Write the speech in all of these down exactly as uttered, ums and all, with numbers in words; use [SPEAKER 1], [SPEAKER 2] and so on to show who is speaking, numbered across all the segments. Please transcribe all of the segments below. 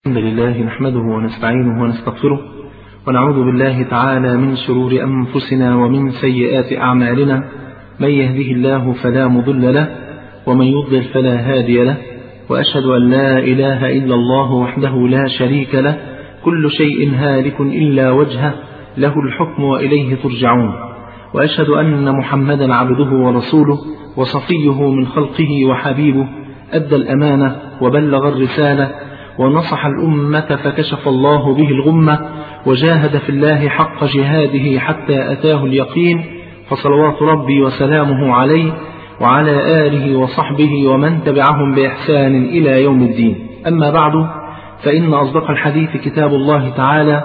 [SPEAKER 1] الحمد لله نحمده ونستعينه ونستغفره ونعوذ بالله تعالى من شرور أنفسنا ومن سيئات أعمالنا. من يهده الله فلا مضل له ومن يضلل فلا هادي له، وأشهد أن لا إله إلا الله وحده لا شريك له، كل شيء هالك إلا وجهه، له الحكم وإليه ترجعون. وأشهد أن محمدا عبده ورسوله وصفيه من خلقه وحبيبه، أدى الأمانة وبلغ الرسالة ونصح الأمة فكشف الله به الغمة، وجاهد في الله حق جهاده حتى أتاه اليقين، فصلوات ربي وسلامه عليه وعلى آله وصحبه ومن تبعهم بإحسان إلى يوم الدين. أما بعد، فإن أصدق الحديث كتاب الله تعالى،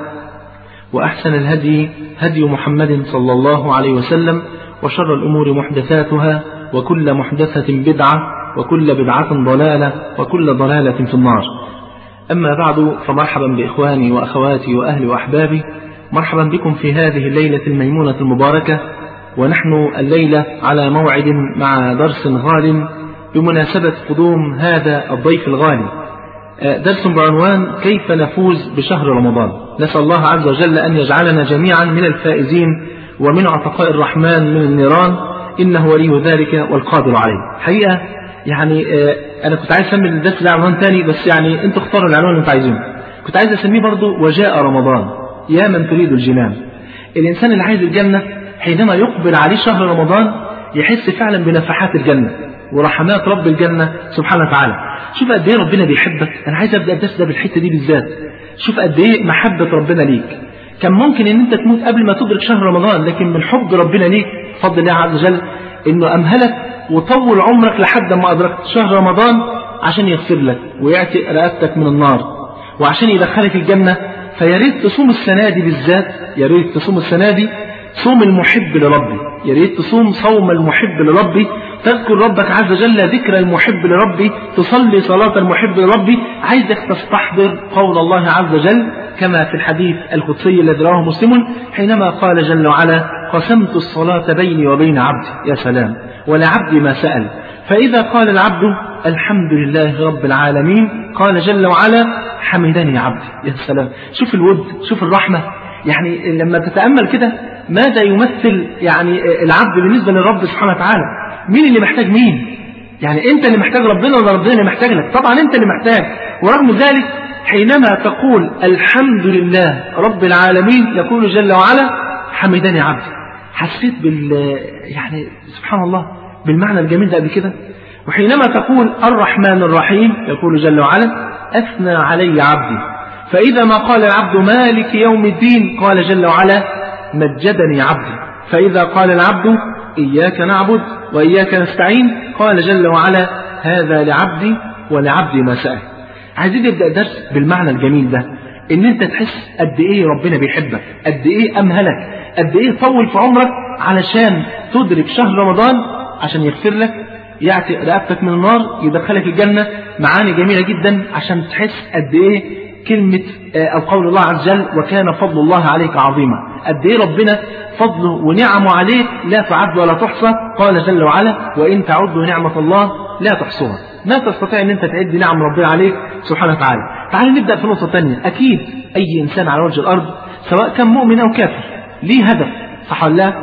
[SPEAKER 1] وأحسن الهدي هدي محمد صلى الله عليه وسلم، وشر الأمور محدثاتها، وكل محدثة بدعة، وكل بدعة ضلالة، وكل ضلالة في النار. أما بعد، فمرحبا بإخواني وأخواتي وأهلي وأحبابي، مرحبا بكم في هذه الليلة الميمونة المباركة، ونحن الليلة على موعد مع درس غال بمناسبة قدوم هذا الضيف الغالي، درس بعنوان كيف نفوز بشهر رمضان. نسأل الله عز وجل أن يجعلنا جميعا من الفائزين ومن عتقاء الرحمن من النيران، إنه ولي ذلك والقادر عليه. حقيقة يعني أنا كنت عايز أسمي الدرس ده عنوان تاني، بس يعني أنتوا اختاروا العنوان اللي أنتوا عايزينه. كنت عايز أسميه برضو وجاء رمضان يا من تريد الجنان. الإنسان اللي عايز الجنة حينما يقبل عليه شهر رمضان يحس فعلا بنفحات الجنة ورحمات رب الجنة سبحانه وتعالى. شوف قد ايه ربنا بيحبك. أنا عايز أبدأ الدرس ده بالحتة دي بالذات. شوف قد ايه محبة ربنا ليك. كان ممكن ان انت تموت قبل ما تدرك شهر رمضان، لكن من حب ربنا ليك بفضل الله عز وجل انه امهلك وطول عمرك لحد ما ادركت شهر رمضان عشان يغفر لك ويعتق رقبتك من النار وعشان يدخلك الجنة. فيا ريت تصوم السنة دي بالذات، يا ريت تصوم السنة دي صوم المحب لربي، يا ريت تصوم صوم المحب لربي، تذكر ربك عز وجل ذكر المحب لربي، تصلي صلاة المحب لربي. عايزك تستحضر قول الله عز وجل كما في الحديث القدسي الذي رواه مسلم حينما قال جل وعلا: قسمت الصلاة بيني وبين عبدي. يا سلام، ولعبدي ما سأل. فإذا قال العبد الحمد لله رب العالمين قال جل وعلا: حمدني عبدي. يا سلام، شوف الود، شوف الرحمة. يعني لما تتأمل كده ماذا يمثل يعني العبد بالنسبة للرب سبحانه وتعالى. مين اللي محتاج مين؟ يعني انت اللي محتاج ربنا ولا ربنا اللي محتاج لك؟ طبعا انت اللي محتاج. ورغم ذلك حينما تقول الحمد لله رب العالمين يقول جل وعلا: حمدني عبدي. حسيت بال يعني سبحان الله بالمعنى الجميل ده قبل كده. وحينما تقول الرحمن الرحيم يقول جل وعلا: أثنى علي عبدي. فإذا ما قال العبد مالك يوم الدين قال جل وعلا: مجدني عبدي. فإذا قال العبد إياك نعبد وإياك نستعين قال جل وعلا: هذا لعبدي ولعبدي ما سأل. عايزين نبدأ درس بالمعنى الجميل ده، إن أنت تحس قد إيه ربنا بيحبك، قد إيه أمهلك، قد إيه طول في عمرك علشان تدرك شهر رمضان عشان يغفر لك، يعتق رقبتك من النار، يدخلك الجنة. معاني جميلة جدا عشان تحس قد إيه كلمة أو قول الله عز وجل: وكان فضل الله عليك عظيما. قد إيه ربنا فضله ونعمه عليك لا تعد ولا تحصى. قال جل وعلا: وإن تعدوا نعمة الله لا تحصوها. ما تستطيع أن أنت تعد نعم ربنا عليك سبحانه وتعالى. تعالوا نبدأ في نقطة تانية. أكيد أي إنسان على وجه الأرض سواء كان مؤمن أو كافر ليه هدف، صح ولا لا؟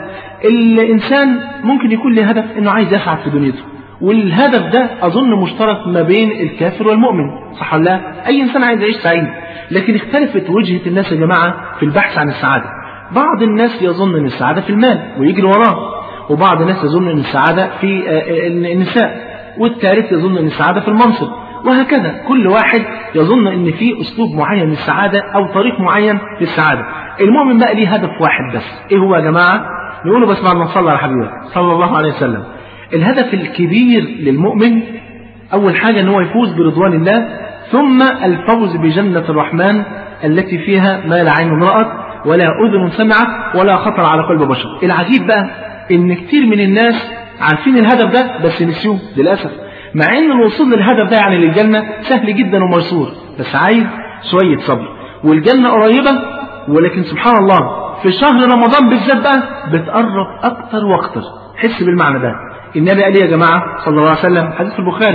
[SPEAKER 1] الإنسان ممكن يكون له هدف أنه عايز يسعد في دنيته، والهدف ده أظن مشترك ما بين الكافر والمؤمن، صح ولا لا؟ أي إنسان عايز يعيش سعيد، لكن اختلفت وجهة الناس يا جماعة في البحث عن السعادة. بعض الناس يظن أن السعادة في المال ويجري وراه، وبعض الناس يظن أن السعادة في النساء، والثالث يظن أن السعادة في المنصب، وهكذا. كل واحد يظن أن في أسلوب معين للسعادة أو طريق معين للسعادة. المؤمن بقى ليه هدف واحد بس. إيه هو يا جماعة؟ نقوله بس بعد ما نصلي على حبيبك صلى الله عليه وسلم. الهدف الكبير للمؤمن أول حاجة أنه يفوز برضوان الله، ثم الفوز بجنة الرحمن التي فيها ما لا عين رأت ولا أذن سمعت ولا خطر على قلب بشر. العجيب بقى إن كتير من الناس عارفين الهدف ده بس نسيوه للأسف، مع إن الوصول للهدف ده يعني للجنة سهل جدا وميسور، بس عايز شوية صبر. والجنة قريبة، ولكن سبحان الله في شهر رمضان بالذات بقى بتقرب أكتر وأكتر. حس بالمعنى ده. النبي قال يا جماعة صلى الله عليه وسلم، حديث البخاري: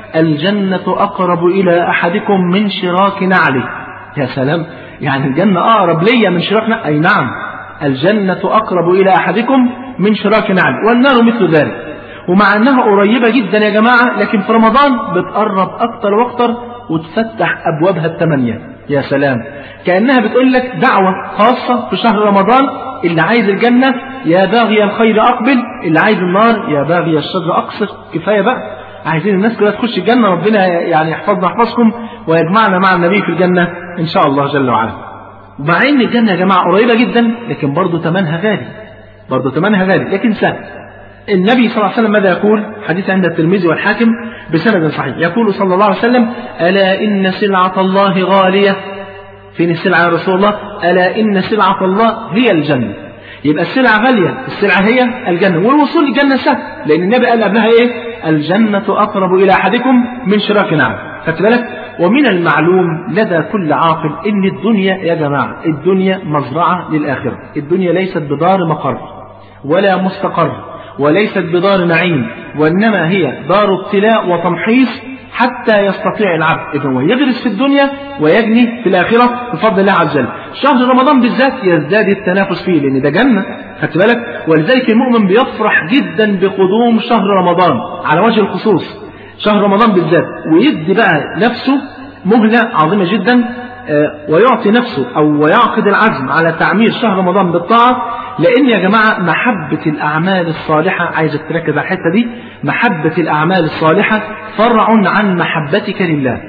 [SPEAKER 1] الجنة أقرب إلى أحدكم من شراك نعله. يا سلام، يعني الجنة أقرب لي من شراك نعله؟ أي نعم، الجنة أقرب إلى أحدكم من شراك نعله، والنار مثل ذلك. ومع أنها قريبة جدا يا جماعة، لكن في رمضان بتقرب أكتر وأكتر وتفتح أبوابها الثمانية. يا سلام، كأنها بتقول لك دعوة خاصة في شهر رمضان: اللي عايز الجنة يا باغي الخير أقبل، اللي عايز النار يا باغي الشر أقصر. كفاية بقى، عايزين الناس كلها تخش الجنة. ربنا يعني يحفظنا يحفظكم ويجمعنا مع النبي في الجنة إن شاء الله جل وعلا. ومع إن الجنة يا جماعة قريبة جدا، لكن برضو ثمنها غالي، برضو ثمنها غالي لكن سهل. النبي صلى الله عليه وسلم ماذا يقول؟ حديث عند الترمذي والحاكم بسند صحيح، يقول صلى الله عليه وسلم: ألا إن سلعة الله غالية. فين السلعة يا رسول الله؟ ألا إن سلعة الله هي الجنة. يبقى السلعة غالية، السلعة هي الجنة، والوصول للجنة سهل، لأن النبي قال قبلها إيه؟ الجنة أقرب إلى أحدكم من شراك نعله. خدت بالك؟ ومن المعلوم لدى كل عاقل إن الدنيا يا جماعة، الدنيا مزرعة للآخرة. الدنيا ليست بدار مقر ولا مستقر، وليست بدار نعيم، وإنما هي دار ابتلاء وتمحيص حتى يستطيع العبد إذن هو يغرس في الدنيا ويجني في الآخرة بفضل الله عز وجل. شهر رمضان بالذات يزداد التنافس فيه، لأن ده جنة. خدت بالك؟ ولذلك المؤمن بيفرح جدا بقدوم شهر رمضان على وجه الخصوص، شهر رمضان بالذات، ويدي بقى نفسه مهلة عظيمة جدا، ويعطي نفسه أو ويعقد العزم على تعمير شهر رمضان بالطاعة. لأن يا جماعة محبة الأعمال الصالحة، عايزك تركز على الحتة دي، محبة الأعمال الصالحة فرع عن محبتك لله.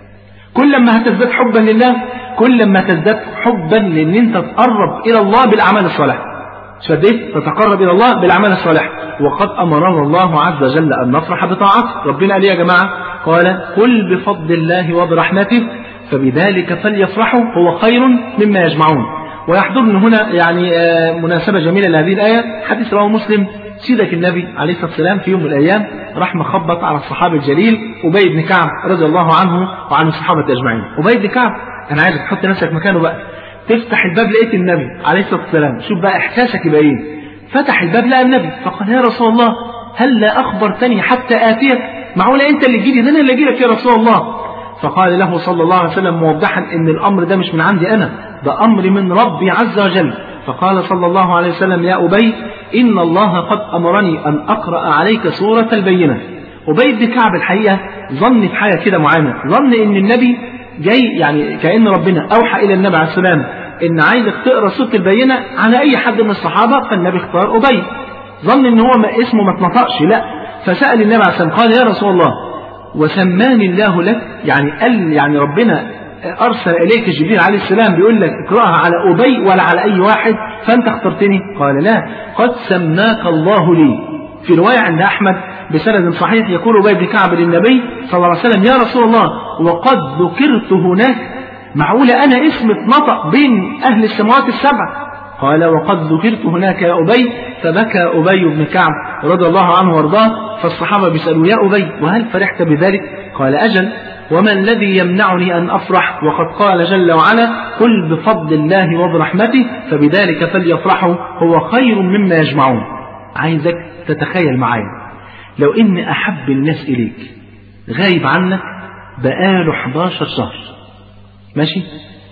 [SPEAKER 1] كل ما هتزداد حبا لله، كل ما تزداد حبا لأن أنت تقرب إلى الله بالأعمال الصالحة. شديت تتقرب إلى الله بالأعمال الصالحة. وقد أمرنا الله عز وجل أن نفرح بطاعته. ربنا قال يا جماعة، قال: قل بفضل الله وبرحمته فبذلك فليفرحوا هو خير مما يجمعون. ويحضرني هنا يعني مناسبة جميلة لهذه الآية، حديث رواه مسلم. سيدك النبي عليه الصلاة والسلام في يوم من الأيام راح مخبط على الصحابي الجليل أبي بن كعب رضي الله عنه وعن الصحابة أجمعين. أبي بن كعب، أنا عايزك تحط نفسك مكانه بقى، تفتح الباب لقيت النبي عليه الصلاة والسلام، شوف بقى إحساسك يبقى إيه. فتح الباب لقى النبي فقال: يا رسول الله هل لا أخبرتني حتى آتيك؟ معقولة أنت اللي تجيلي؟ ده أنا اللي أجيلك يا رسول الله. فقال له صلى الله عليه وسلم موضحا ان الامر ده مش من عندي انا، ده امر من ربي عز وجل. فقال صلى الله عليه وسلم: يا ابي ان الله قد امرني ان اقرا عليك سوره البينه. ابي بن كعب الحقيقه ظن في حاجه كده معينه، ظن ان النبي جاي يعني كأن ربنا اوحى الى النبي عليه السلام ان عايزك تقرا سوره البينه على اي حد من الصحابه، فالنبي اختار ابي. ظن ان هو ما اسمه ما اتنطقش، لا، فسال النبي عليه السلام قال: يا رسول الله وسماني الله لك؟ يعني قال يعني ربنا أرسل إليك جبريل عليه السلام بيقول لك اقرأها على أبي ولا على أي واحد فأنت اخترتني؟ قال: لا، قد سماك الله لي. في رواية عند أحمد بسند صحيح يقول أبي بن كعب للنبي صلى الله عليه وسلم: يا رسول الله وقد ذكرت هناك، معقولة أنا اسم اتنطق بين أهل السماوات السبع؟ قال: وقد ذكرت هناك يا أبي. فبكى أبي بن كعب رضي الله عنه وارضاه. فالصحابة بيسألوا: يا أبي وهل فرحت بذلك؟ قال: أجل، وما الذي يمنعني أن أفرح وقد قال جل وعلا: قل بفضل الله وبرحمته فبذلك فليفرحوا هو خير مما يجمعون. عايزك تتخيل معايا لو إن أحب الناس إليك غايب عنك بقاله حداشر شهر، ماشي،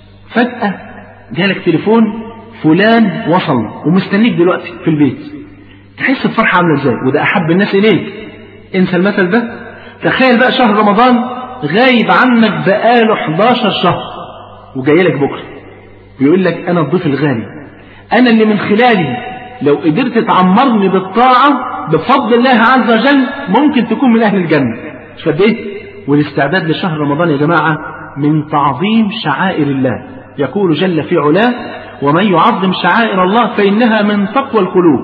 [SPEAKER 1] فجأة جالك تليفون فلان وصل ومستنيك دلوقتي في البيت، تحس بفرحة عاملة ازاي؟ وده أحب الناس إليك. انسى المثل ده. تخيل بقى شهر رمضان غايب عنك بقاله حداشر شهر وجاي لك بكرة بيقول لك: أنا الضيف الغالي، أنا اللي من خلالي لو قدرت تعمرني بالطاعة بفضل الله عز وجل ممكن تكون من أهل الجنة. مش قد إيه؟ والاستعداد لشهر رمضان يا جماعة من تعظيم شعائر الله. يقول جل في علاه: ومن يعظم شعائر الله فإنها من تقوى القلوب.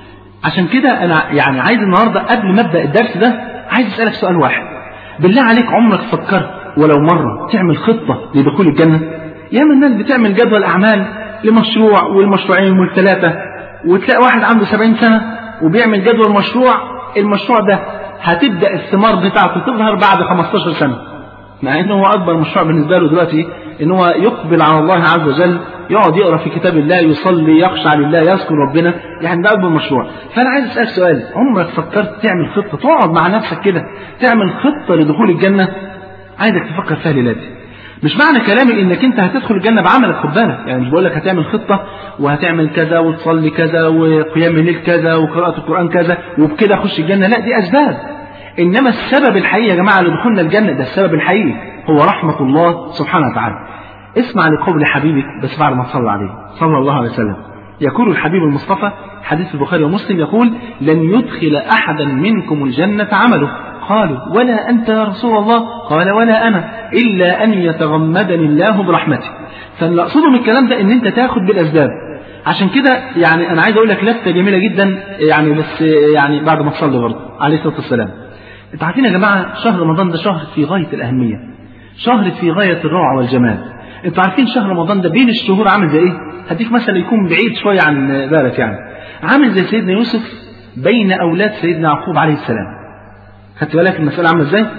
[SPEAKER 1] عشان كده أنا يعني عايز النهاردة قبل ما أبدأ الدرس ده عايز أسألك سؤال واحد، بالله عليك عمرك فكرت ولو مرة تعمل خطة لدخول الجنة؟ ياما الناس بتعمل جدول أعمال لمشروع والمشروعين والثلاثة، وتلاقي واحد عنده سبعين سنة وبيعمل جدول مشروع، المشروع ده هتبدأ الثمار بتاعته تظهر بعد خمستاشر سنة، مع انه هو اكبر مشروع بالنسبة له دلوقتي إن هو يقبل على الله عز وجل، يقعد يقرأ في كتاب الله، يصلي، يخشع لله، يذكر ربنا، يعني ده أكبر مشروع. فأنا عايز أسألك سؤال، عمرك فكرت تعمل خطة، تقعد مع نفسك كده تعمل خطة لدخول الجنة؟ عايزك تفكر فيها ليلاتي. مش معنى كلامي انك انت هتدخل الجنة بعملك، خد بالك، يعني مش بقول لك هتعمل خطة وهتعمل كذا وتصلي كذا وقيام الليل كذا وقراءة القرآن كذا وبكده اخش الجنة، لا دي اسباب. انما السبب الحقيقي يا جماعة لدخولنا الجنة، ده السبب الحقيقي هو رحمة الله سبحانه وتعالى. اسمع لقول حبيبك بس بعد ما تصلى عليه صلى الله عليه وسلم. يقول الحبيب المصطفى، حديث البخاري ومسلم، يقول: لن يدخل احدا منكم الجنة عمله. قالوا: ولا أنت يا رسول الله؟ قال: ولا أنا، إلا أن يتغمدني الله برحمته. فاللي أقصده من الكلام ده إن أنت تاخد بالأسباب. عشان كده يعني أنا عايز أقول لك لفتة جميلة جدا، يعني بس يعني بعد ما تصلي برضه عليه الصلاة والسلام. أنتوا عارفين يا جماعة شهر رمضان ده شهر في غاية الأهمية، شهر في غاية الروعة والجمال. أنتوا عارفين شهر رمضان ده بين الشهور عامل زي إيه؟ هديك مثلا يكون بعيد شوية عن بالك، يعني عامل زي سيدنا يوسف بين أولاد سيدنا يعقوب عليه السلام. خدت بالك المسألة عاملة ازاي؟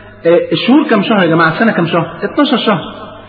[SPEAKER 1] آه الشهور كم شهر يا جماعة؟ السنة كم شهر؟ اتناشر شهر.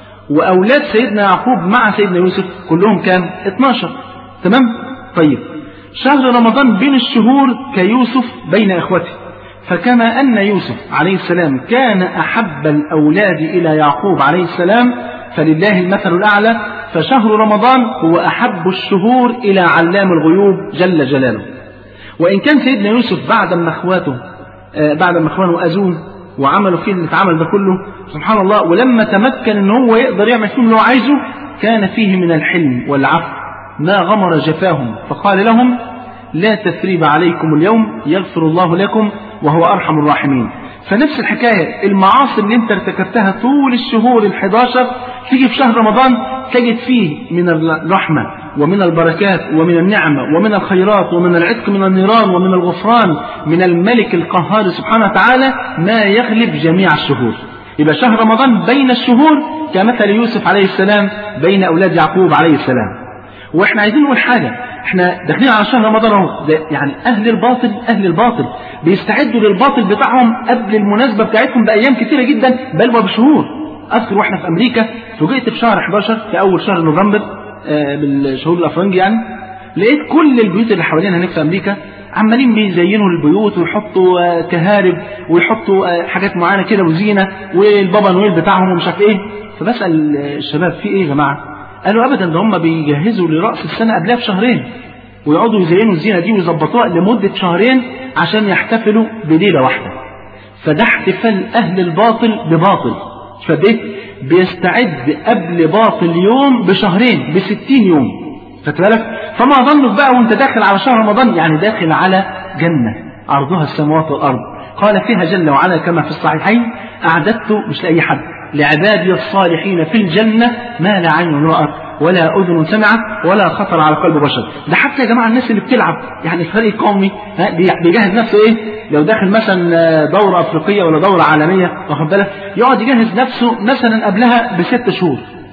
[SPEAKER 1] وأولاد سيدنا يعقوب مع سيدنا يوسف كلهم كام؟ اتناشر. تمام؟ طيب شهر رمضان بين الشهور كيوسف بين إخوته. فكما أن يوسف عليه السلام كان أحب الأولاد إلى يعقوب عليه السلام، فلله المثل الأعلى، فشهر رمضان هو أحب الشهور إلى علام الغيوب جل جلاله. وإن كان سيدنا يوسف بعد ما إخواته بعد ما اخوانه اذوه وعملوا فيه اللي اتعمل ده كله سبحان الله، ولما تمكن ان هو يقدر يعمل فيهم اللي هو عايزه، كان فيه من الحلم والعفو ما غمر جفاهم، فقال لهم: لا تثريب عليكم اليوم يغفر الله لكم وهو ارحم الراحمين. فنفس الحكايه، المعاصي اللي انت ارتكبتها طول الشهور الحداشر تيجي في شهر رمضان تجد فيه من الرحمه ومن البركات ومن النعمة ومن الخيرات ومن العتق من النيران ومن الغفران من الملك القهار سبحانه وتعالى ما يغلب جميع الشهور. يبقى شهر رمضان بين الشهور كمثل يوسف عليه السلام بين أولاد يعقوب عليه السلام. وإحنا عايزين نقول حاجة، إحنا داخلين على شهر رمضان اهو، يعني أهل الباطل أهل الباطل بيستعدوا للباطل بتاعهم قبل المناسبة بتاعتهم بأيام كثيرة جدا بل وبشهور. أذكر وإحنا في أمريكا فوجئت في شهر حداشر في أول شهر نوفمبر بالشهور الافرنجي، يعني لقيت كل البيوت اللي حوالينا هناك في امريكا عمالين بيزينوا البيوت ويحطوا كهارب ويحطوا حاجات معينه كده وزينه والبابا نويل بتاعهم ومش عارف ايه. فبسال الشباب في ايه يا جماعه؟ قالوا ابدا ده هم بيجهزوا لراس السنه قبلها بشهرين ويقعدوا يزينوا الزينه دي ويظبطوها لمده شهرين عشان يحتفلوا بليله واحده. فده احتفال اهل الباطل بباطل. فده بيستعد قبل باطل يوم بشهرين بستين يوم. فتبالك فما ظنك بقى وانت داخل على شهر رمضان، يعني داخل على جنة عرضها السماوات والأرض، قال فيها جل وعلا كما في الصحيحين: أعددت مش لأي حد لعبادي الصالحين في الجنة ما لا عين رأت ولا أذن سمعت ولا خطر على قلب بشر. ده حتى يا جماعة الناس اللي بتلعب، يعني الفريق القومي بيجهز نفسه ايه لو داخل مثلا دورة أفريقية ولا دورة عالمية، واخد بالك، يقعد يجهز نفسه مثلا قبلها بست شهور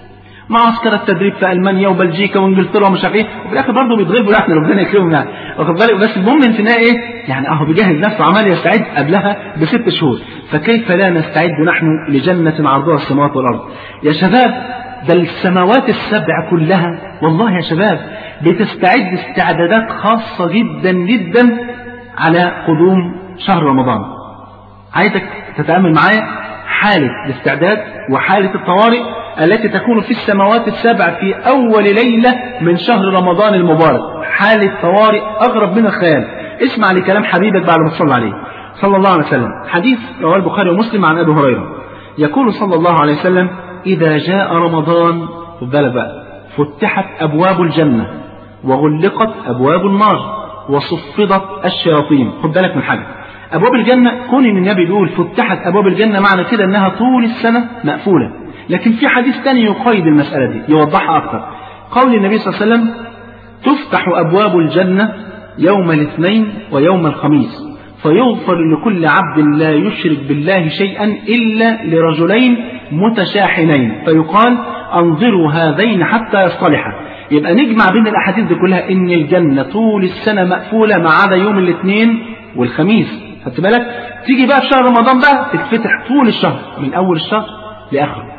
[SPEAKER 1] معسكر التدريب في ألمانيا وبلجيكا وانجلترا ومش عارف ايه، وفي الاخر برضه بيتغلبوا يعني ربنا يكرمهم يعني، واخد بالك. بس المهم في النهايه ايه؟ يعني اهو بيجهز نفسه عمال يستعد قبلها بست شهور. فكيف لا نستعد نحن لجنة عرضها السماوات والأرض يا شباب؟ ده السماوات السبع كلها والله يا شباب بتستعد استعدادات خاصة جدا جدا على قدوم شهر رمضان. عايزك تتأمل معايا حالة الاستعداد وحالة الطوارئ التي تكون في السماوات السبع في أول ليلة من شهر رمضان المبارك، حالة طوارئ أغرب من الخيال. اسمع لكلام حبيبك بعد ما تصلى عليه صلى الله عليه وسلم. حديث رواه البخاري ومسلم عن أبي هريرة، يقول صلى الله عليه وسلم: إذا جاء رمضان خد بالك بقى فتحت أبواب الجنة وغلقت أبواب النار وصفدت الشياطين. خد بالك من حاجة، أبواب الجنة كون إن النبي بيقول فتحت أبواب الجنة معنى كده أنها طول السنة مقفولة، لكن في حديث تاني يقيد المسألة دي يوضحها أكثر. قول النبي صلى الله عليه وسلم: تفتح أبواب الجنة يوم الاثنين ويوم الخميس فيغفر لكل عبد لا يشرك بالله شيئا إلا لرجلين متشاحنين فيقال انظروا هذين حتى يصطلحا. يبقى نجمع بين الأحاديث دي كلها إن الجنة طول السنة مقفولة ما عدا يوم الاثنين والخميس. خدت بالك؟ تيجي بقى في شهر رمضان بقى تتفتح طول الشهر من أول الشهر لآخره.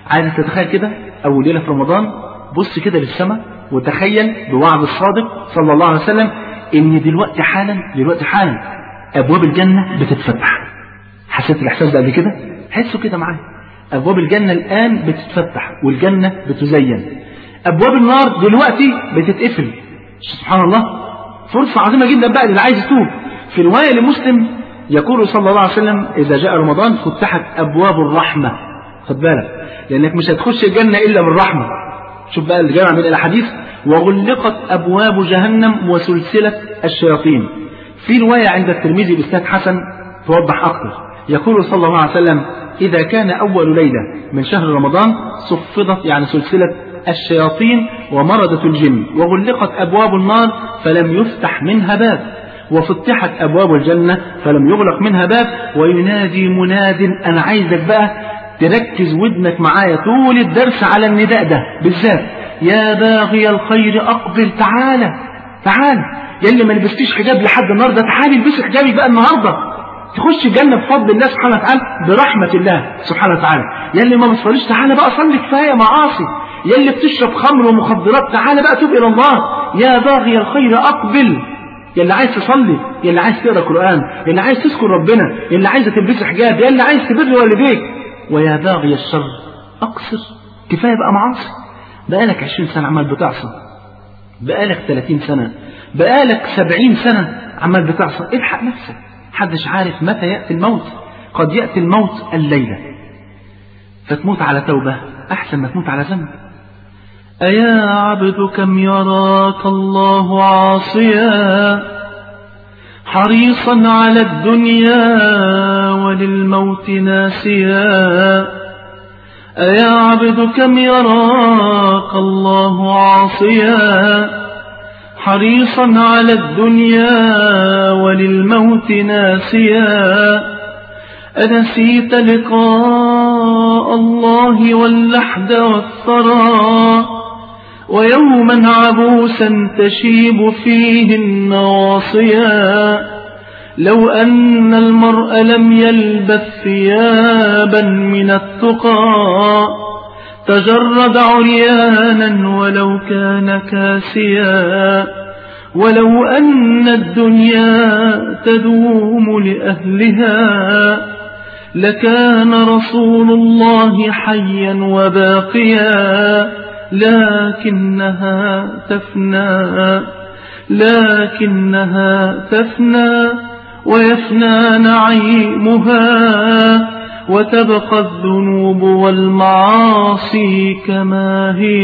[SPEAKER 1] عايز تتخيل كده أول ليلة في رمضان، بص كده للسماء وتخيل بوعد الصادق صلى الله عليه وسلم إن دلوقتي حالا دلوقتي حالا أبواب الجنة بتتفتح. حسيت الإحساس ده قبل كده؟ حسوا كده معايا. أبواب الجنة الآن بتتفتح والجنة بتزين. أبواب النار دلوقتي بتتقفل. سبحان الله، فرصة عظيمة جدا بقى للي عايز يتوب. في رواية لمسلم يقول صلى الله عليه وسلم إذا جاء رمضان فتحت أبواب الرحمة. خد بالك لأنك مش هتخش الجنة إلا بالرحمة. شوف بقى الجامع من الحديث وغلقت أبواب جهنم وسلسلة الشياطين. في رواية عند الترمذي بإسناد حسن توضح أكثر. يقول صلى الله عليه وسلم إذا كان أول ليلة من شهر رمضان صفدت يعني سلسلة الشياطين ومردة الجن وغلقت أبواب النار فلم يفتح منها باب وفتحت أبواب الجنة فلم يغلق منها باب وينادي مناد. أنا عايزك بقى تركز ودنك معايا طول الدرس على النداء ده بالذات. يا باغي الخير أقبل، تعالى تعالى يا اللي ما لبستيش حجاب لحد النهارده، تعالي البسي حجابك بقى النهارده تخش الجنة بفضل الله سبحانه وتعالى برحمة الله سبحانه وتعالى. يا اللي ما بتصليش تعالى بقى صلي، كفاية معاصي. يا اللي بتشرب خمر ومخدرات تعالى بقى توب إلى الله. يا باغي الخير أقبل، يا اللي عايز تصلي، يا اللي عايز تقرأ قرآن، يا اللي عايز تذكر ربنا، يا اللي عايزة تلبسي حجاب، يا اللي عايز تبر والديك. ويا باغي الشر أقصر، كفاية بقى معاصي. بقالك عشرين سنة عمال بتعصى، بقالك ثلاثين سنة، بقالك سبعين سنة عمال بتعصى. الحق نفسك، محدش عارف متى يأتي الموت. قد يأتي الموت الليلة، فتموت على توبة أحسن ما تموت على ذنب. أيا عبد كم يراك الله عاصيا حريصا على الدنيا وللموت ناسيا. أيا عبد كم يراك الله عاصيا حريصا على الدنيا وللموت ناسيا. أنسيت لقاء الله واللحد والثرى ويوما عبوسا تشيب فيه النواصيا. لو أن المرء لم يلبث ثيابا من التقى تجرد عريانا ولو كان كاسيا. ولو أن الدنيا تدوم لأهلها لكان رسول الله حيا وباقيا. لكنها تفنى لكنها تفنى ويفنى نعيمها وتبقى الذنوب والمعاصي كما هي.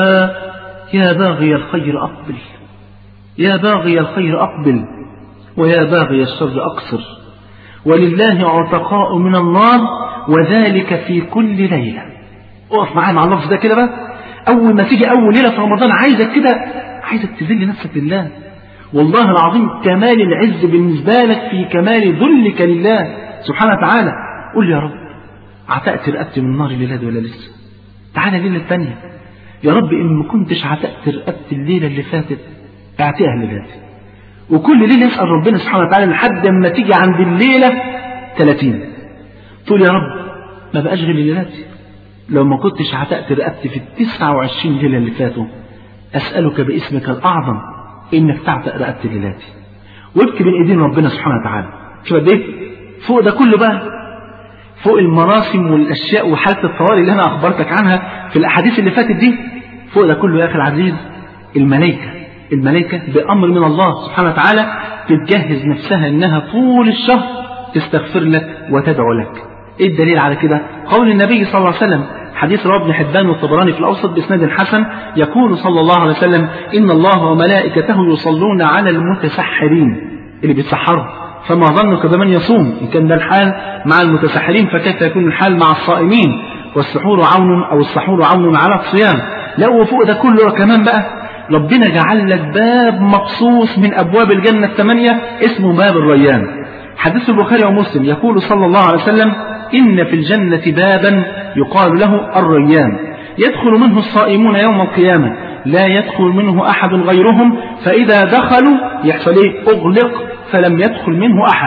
[SPEAKER 1] يا باغي الخير أقبل، يا باغي الخير أقبل ويا باغي الشر أقصر. ولله عتقاء من النار وذلك في كل ليلة. اقف معايا مع اللفظ ده كده بقى. أول ما تيجي أول ليلة في رمضان عايزك كده، عايزك تذل نفسك لله. والله العظيم كمال العز بالنسبة لك في كمال ذلك لله سبحانه وتعالى. قل يا رب عتقت رقبتي من النار الليلة دي ولا لسه؟ تعالى الليلة الثانية يا رب إن ما كنتش عتقت رقبتي الليلة اللي فاتت اعتقها الليلة دي. وكل ليلة يسأل ربنا سبحانه وتعالى لحد ما تيجي عند الليلة ثلاثين تقول يا رب ما بقاش غير الليلاتي. لو ما كنتش عتقت رقبتي في التسعة وعشرين ليلة اللي فاتوا أسألك باسمك الأعظم إنك تعتق رقبتي الليلاتي. وابكي بين إيدين ربنا سبحانه وتعالى. شو قد إيه فوق ده كله بقى، فوق المراسم والأشياء وحالة الطوارئ اللي أنا أخبرتك عنها في الأحاديث اللي فاتت دي، فوق ده كله يا أخي العزيز الملائكة. الملائكة بأمر من الله سبحانه وتعالى تتجهز نفسها إنها طول الشهر تستغفر لك وتدعو لك. إيه الدليل على كده؟ قول النبي صلى الله عليه وسلم حديث رواه ابن حبان والطبراني في الأوسط بإسناد حسن يقول صلى الله عليه وسلم إن الله وملائكته يصلون على المتسحرين اللي بيتسحروا، فما ظنك بمن يصوم؟ إن كان ده الحال مع المتسحرين فكيف يكون الحال مع الصائمين؟ والسحور عون أو السحور عون على الصيام. لا وفوق ده كله كمان بقى ربنا جعل لك باب مخصوص من أبواب الجنة الثمانية اسمه باب الريان. حديث البخاري ومسلم يقول صلى الله عليه وسلم إن في الجنة بابا يقال له الريان يدخل منه الصائمون يوم القيامة لا يدخل منه أحد غيرهم، فإذا دخلوا يحصل إيه؟ أغلق فلم يدخل منه أحد.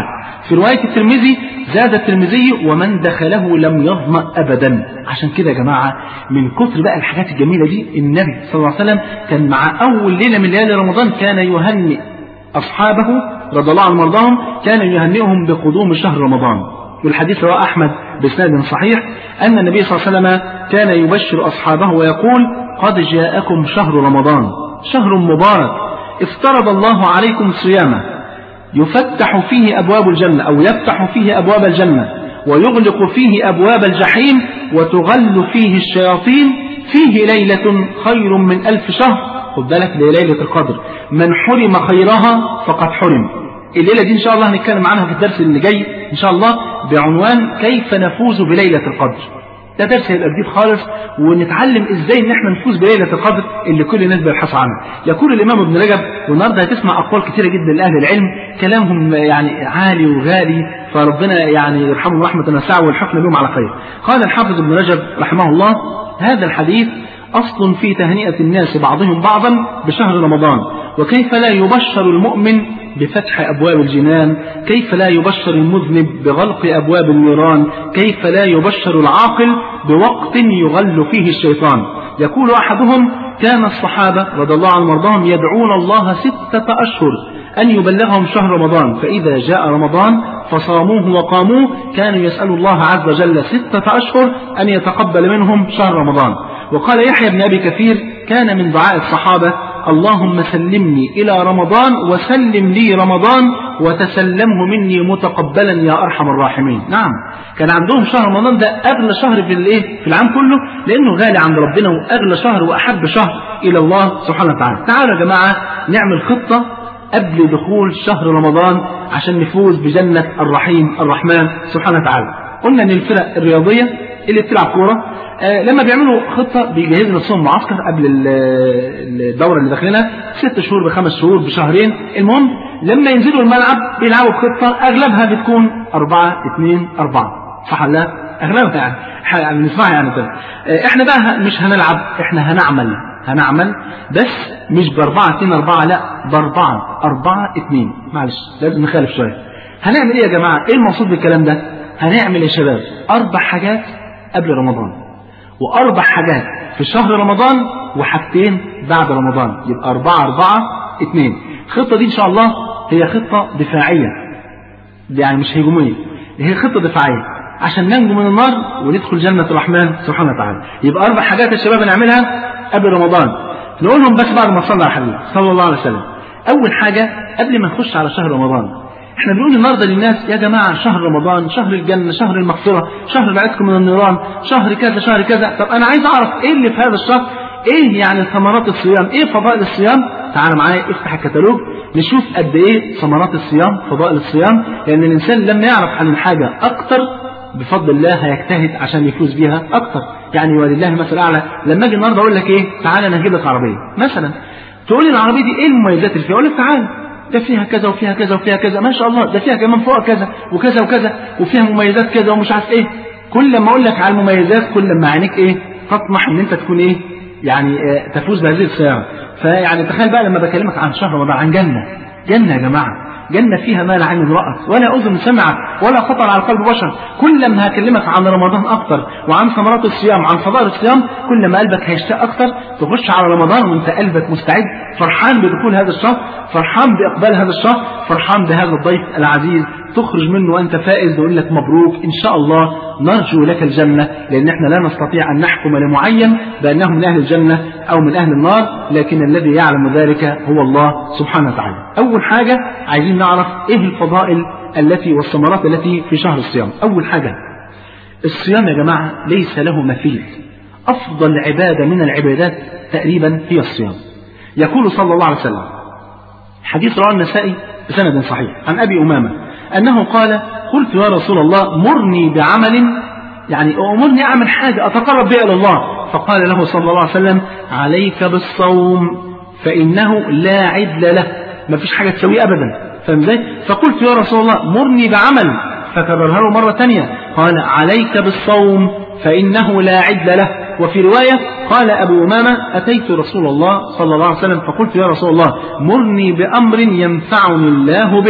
[SPEAKER 1] في رواية الترمذي زاد الترمذي ومن دخله لم يظمأ أبدا. عشان كده يا جماعة من كتر بقى الحاجات الجميلة دي النبي صلى الله عليه وسلم كان مع أول ليلة من ليالي رمضان كان يهنئ أصحابه رضي الله عنهم وارضاهم، كان يهنئهم بقدوم شهر رمضان. والحديث رواه أحمد بإسناد صحيح أن النبي صلى الله عليه وسلم كان يبشر أصحابه ويقول قد جاءكم شهر رمضان شهر مبارك افترض الله عليكم صيامه يفتح فيه أبواب الجنة أو يفتح فيه أبواب الجنة ويغلق فيه أبواب الجحيم وتغل فيه الشياطين فيه ليلة خير من ألف شهر. خد بالك ليلة القدر من حرم خيرها فقد حرم. الليلة دي إن شاء الله هنتكلم عنها في الدرس اللي جاي إن شاء الله بعنوان كيف نفوز بليلة القدر. ده درس هيبقى جديد خالص ونتعلم ازاي ان احنا نفوز بليلة القدر اللي كل الناس بيبحثوا عنها. يقول الامام ابن رجب، والنهارده هتسمع اقوال كثيره جدا لاهل العلم كلامهم يعني عالي وغالي، فربنا يعني يرحمهم رحمه واسعه والحكم بهم على خير. قال الحافظ ابن رجب رحمه الله هذا الحديث أصل في تهنئة الناس بعضهم بعضا بشهر رمضان، وكيف لا يبشر المؤمن بفتح أبواب الجنان، كيف لا يبشر المذنب بغلق أبواب النيران، كيف لا يبشر العاقل بوقت يغل فيه الشيطان. يقول أحدهم كان الصحابة رضي الله عنهم وارضاهم يدعون الله ستة أشهر أن يبلغهم شهر رمضان، فإذا جاء رمضان فصاموه وقاموه كانوا يسألوا الله عز وجل ستة أشهر أن يتقبل منهم شهر رمضان. وقال يحيى بن أبي كثير كان من دعاء الصحابة اللهم سلمني إلى رمضان وسلم لي رمضان وتسلمه مني متقبلا يا أرحم الراحمين. نعم كان عندهم شهر رمضان ده أغلى شهر في الإيه في العام كله، لأنه غالي عند ربنا وأغلى شهر وأحب شهر إلى الله سبحانه وتعالى. تعالوا يا جماعة نعمل خطة قبل دخول شهر رمضان عشان نفوز بجنة الرحيم الرحمن سبحانه وتعالى. قلنا ان الفرق الرياضية اللي بتلعب كورة آه لما بيعملوا خطة بيجهزوا نفسهم معسكر قبل الدورة اللي داخلينها ست شهور بخمس شهور بشهرين، المهم لما ينزلوا الملعب بيلعبوا بخطة اغلبها بتكون أربعة اثنين أربعة، صح ولا لا؟ اغلبها يعني يعني بنسمعها يعني كده. آه احنا بقى مش هنلعب، احنا هنعمل هنعمل بس مش بأربعة اثنين أربعة، لا بأربعة أربعة اثنين. معلش لازم نخالف شوية. هنعمل ايه يا جماعة؟ ايه المقصود بالكلام ده؟ هنعمل يا شباب أربع حاجات قبل رمضان، وأربع حاجات في شهر رمضان، وحاجتين بعد رمضان، يبقى أربعة أربعة اثنين. الخطة دي إن شاء الله هي خطة دفاعية، يعني مش هجومية، هي خطة دفاعية عشان ننجو من النار وندخل جنة الرحمن سبحانه وتعالى. يبقى أربع حاجات يا شباب نعملها قبل رمضان، نقولهم بس بعد ما صلى على الحبيب صلى الله عليه وسلم. أول حاجة قبل ما نخش على شهر رمضان، احنا بنقول النهارده للناس يا جماعة شهر رمضان شهر الجنة، شهر المغفرة، شهر بعدكم من النيران، شهر كذا شهر كذا. طب أنا عايز أعرف إيه اللي في هذا الشهر، إيه يعني ثمرات الصيام، إيه فضائل الصيام. تعال معايا افتح الكتالوج نشوف قد إيه ثمرات الصيام، فضائل الصيام، لأن الإنسان لما يعرف عن الحاجة أكتر بفضل الله هيجتهد عشان يفوز بيها أكتر. يعني ولله المثل الأعلى. لما أجي النهارده أقول لك إيه، تعال أنا هجيب لك عربية مثلا، تقول لي العربية دي إيه المميزات اللي فيها؟ أقول لك تعال ده فيها كذا وفيها كذا وفيها كذا، ما شاء الله، ده فيها كمان فوق كذا وكذا وكذا وفيها مميزات كذا ومش عارف ايه. كل ما اقول لك على المميزات كل ما عينيك ايه تطمح ان انت تكون ايه يعني اه تفوز بهذه الصيام. فيعني تخيل بقى لما بكلمك عن شهر رمضان، عن جنة، جنة يا جماعة، جنة فيها ما لا عين رأت ولا أذن سمعت ولا خطر على قلب بشر. كل ما هكلمك عن رمضان أكتر وعن ثمرات الصيام وعن فضائل الصيام كل ما قلبك هيشتاق أكتر تخش على رمضان وانت قلبك مستعد، فرحان بدخول هذا الشهر، فرحان بإقبال هذا الشهر، فرحان بهذا الضيف العزيز، تخرج منه وأنت فائز. نقول لك مبروك إن شاء الله، نرجو لك الجنة، لأن احنا لا نستطيع أن نحكم لمعين بأنه من أهل الجنة أو من أهل النار، لكن الذي يعلم ذلك هو الله سبحانه وتعالى. أول حاجة عايزين نعرف إيه الفضائل التي والثمرات التي في شهر الصيام. أول حاجة الصيام يا جماعة ليس له مثيل، أفضل عبادة من العبادات تقريبا هي الصيام. يقول صلى الله عليه وسلم حديث رواه النسائي بسند صحيح عن أبي أمامة أنه قال قلت يا رسول الله مرني بعمل، يعني أمرني أعمل حاجة أتقرب بها إلى الله، فقال له صلى الله عليه وسلم عليك بالصوم فإنه لا عدل له، ما فيش حاجة تسويه أبدا. فاهم ازاي؟ فقلت يا رسول الله مرني بعمل، فكررها له مرة تانية قال عليك بالصوم فإنه لا عدل له. وفي رواية قال أبو أمامة أتيت رسول الله صلى الله عليه وسلم فقلت يا رسول الله مرني بأمر ينفعني الله به،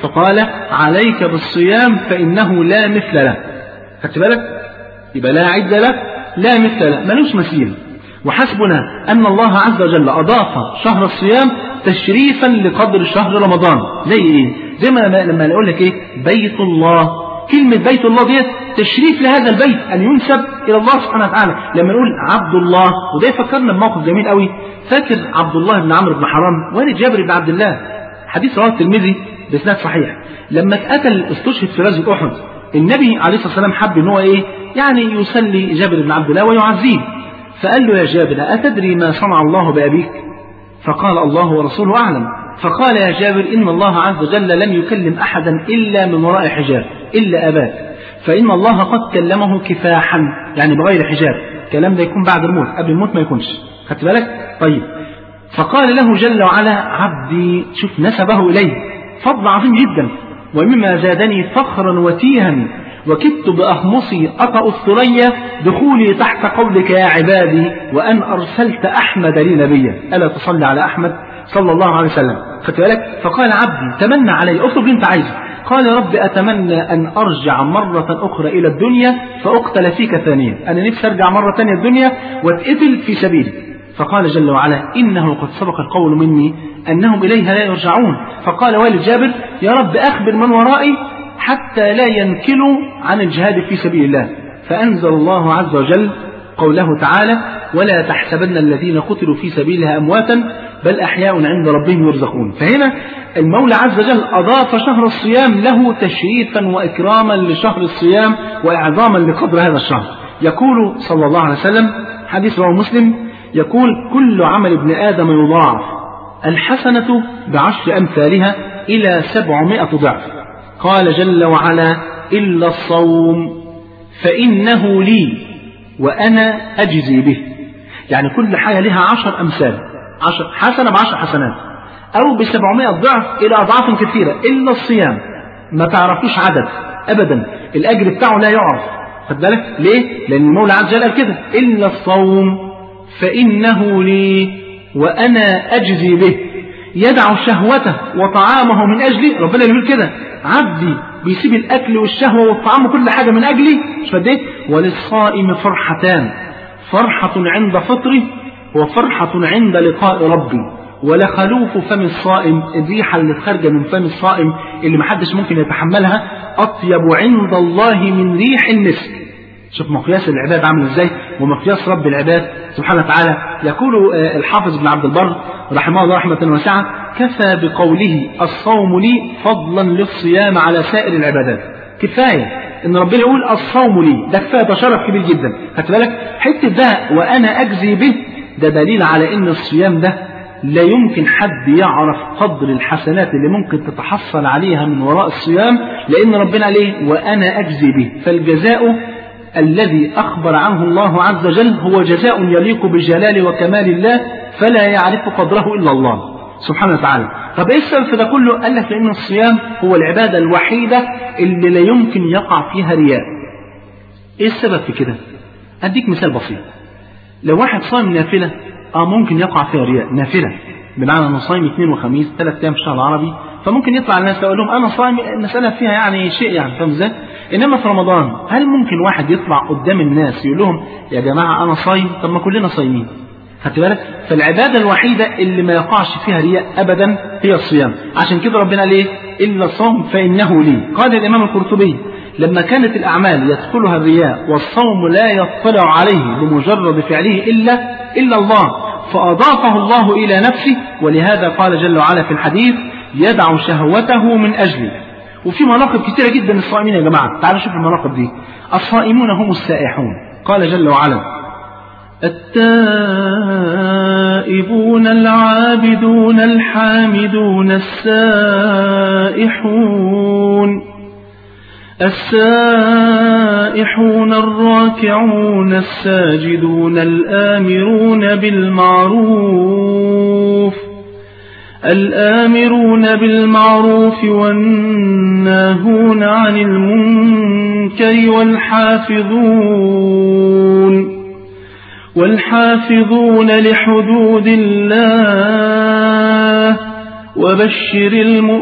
[SPEAKER 1] فقال عليك بالصيام فإنه لا مثل له. خدت بالك؟ يبقى لا عد له لا مثل له، ملوش مثيل. وحسبنا أن الله عز وجل أضاف شهر الصيام تشريفا لقدر شهر رمضان. زي إيه؟ زي ما لما أقول لك إيه؟ بيت الله، كلمة بيت الله ديت تشريف لهذا البيت أن ينسب إلى الله سبحانه وتعالى. لما نقول عبد الله، وده يفكرنا بموقف جميل قوي. فاكر عبد الله بن عمرو بن حرام والد جابر بن عبد الله، حديث رواه الترمذي بإسناد صحيح، لما اتقتل استشهد في غزوة أحد، النبي عليه الصلاة والسلام حب إن هو إيه؟ يعني يسلي جابر بن عبد الله ويعزيه، فقال له يا جابر أتدري ما صنع الله بأبيك؟ فقال الله ورسوله أعلم. فقال يا جابر إن الله عز وجل لم يكلم أحدا إلا من وراء حجاب إلا أباك، فإن الله قد كلمه كفاحا، يعني بغير حجاب. الكلام ده يكون بعد الموت، قبل الموت ما يكونش. خدت بالك؟ طيب. فقال له جل وعلا عبدي، شوف نسبه إليه فضل عظيم جدا. ومما زادني فخرا وتيها وكدت بأخمصي أطأ الثريا دخولي تحت قولك يا عبادي وأن أرسلت أحمد لي نبيا. ألا تصلي على أحمد صلى الله عليه وسلم. خدت بالك؟ فقال عبدي تمنى علي، اطلب اللي انت عايزه. قال يا رب أتمنى أن أرجع مرة أخرى إلى الدنيا فأقتل فيك ثانيا، أنا نفسي أرجع مرة ثانية الدنيا واتقتل في سبيلك. فقال جل وعلا إنه قد سبق القول مني أنهم إليها لا يرجعون. فقال والد جابر يا رب أخبر من ورائي حتى لا ينكلوا عن الجهاد في سبيل الله. فأنزل الله عز وجل قوله تعالى ولا تحسبن الذين قتلوا في سبيلها أمواتا بل أحياء عند ربهم يرزقون. فهنا المولى عز وجل أضاف شهر الصيام له تشريفا وإكراما لشهر الصيام وإعظاما لقدر هذا الشهر. يقول صلى الله عليه وسلم حديث رواه مسلم يقول كل عمل ابن آدم يضاعف الحسنة بعشر أمثالها إلى سبعمائة ضعف. قال جل وعلا إلا الصوم فإنه لي وأنا أجزي به. يعني كل حاجة لها عشر أمثال، عشر حسنة بعشر حسنات أو بسبعمائة ضعف إلى أضعاف كثيرة. إلا الصيام ما تعرفوش عدد أبدا، الأجر بتاعه لا يعرف. خد بالك ليه؟ لأن المولى عز وجل كده إلا الصوم فإنه لي وأنا أجزي به. يدع شهوته وطعامه من أجلي، ربنا يقول كده عبدي بيسيب الأكل والشهوة والطعام وكل حاجة من أجلي. مش فديت؟ وللصائم فرحتان، فرحة عند فطره وفرحة عند لقاء ربي. ولخلوف فم الصائم، الريحة اللي خارجة من فم الصائم اللي محدش ممكن يتحملها أطيب عند الله من ريح المسك. شوف مقياس العباد عامل ازاي ومقياس رب العباد سبحانه وتعالى. يقول الحافظ ابن عبد البر رحمه الله رحمة واسعة كفى بقوله الصوم لي فضلا للصيام على سائر العبادات. كفاية ان ربنا يقول الصوم لي، ده كفاية، ده شرف كبير جدا. خدت بالك حتة ده وأنا أجزي به، ده دليل على ان الصيام ده لا يمكن حد يعرف قدر الحسنات اللي ممكن تتحصل عليها من وراء الصيام، لأن ربنا عليه وأنا أجزي به. فالجزاء الذي أخبر عنه الله عز وجل هو جزاء يليق بجلال وكمال الله فلا يعرف قدره إلا الله سبحانه وتعالى. طب إيه السبب في ده كله؟ قال لك لأن الصيام هو العبادة الوحيدة اللي لا يمكن يقع فيها رياء. إيه السبب في كده؟ أديك مثال بسيط. لو واحد صايم نافلة آه ممكن يقع فيها رياء، نافلة بمعنى أنه صايم اثنين وخميس ثلاث أيام في الشهر العربي، فممكن يطلع الناس يقول لهم أنا صايم، المسألة فيها يعني شيء يعني فاهم ازاي؟ إنما في رمضان هل ممكن واحد يطلع قدام الناس يقول لهم يا جماعة أنا صايم؟ طب ما كلنا صايمين. خدت بالك؟ فالعبادة الوحيدة اللي ما يقعش فيها رياء أبدا هي الصيام. عشان كده ربنا قال إيه؟ إلا الصوم فإنه لي. قال الإمام القرطبي لما كانت الأعمال يدخلها الرياء والصوم لا يطلع عليه بمجرد فعله إلا إلا الله فأضافه الله إلى نفسه، ولهذا قال جل وعلا في الحديث يدع شهوته من أجله. وفي مناقب كثيرة جدا للصائمين يا جماعة. تعالوا شوف المناقب دي. الصائمون هم السائحون. قال جل وعلا التائبون العابدون الحامدون السائحون السائحون الراكعون الساجدون الآمرون بالمعروف الآمرون بالمعروف والناهون عن المنكر والحافظون والحافظون لحدود الله وبشر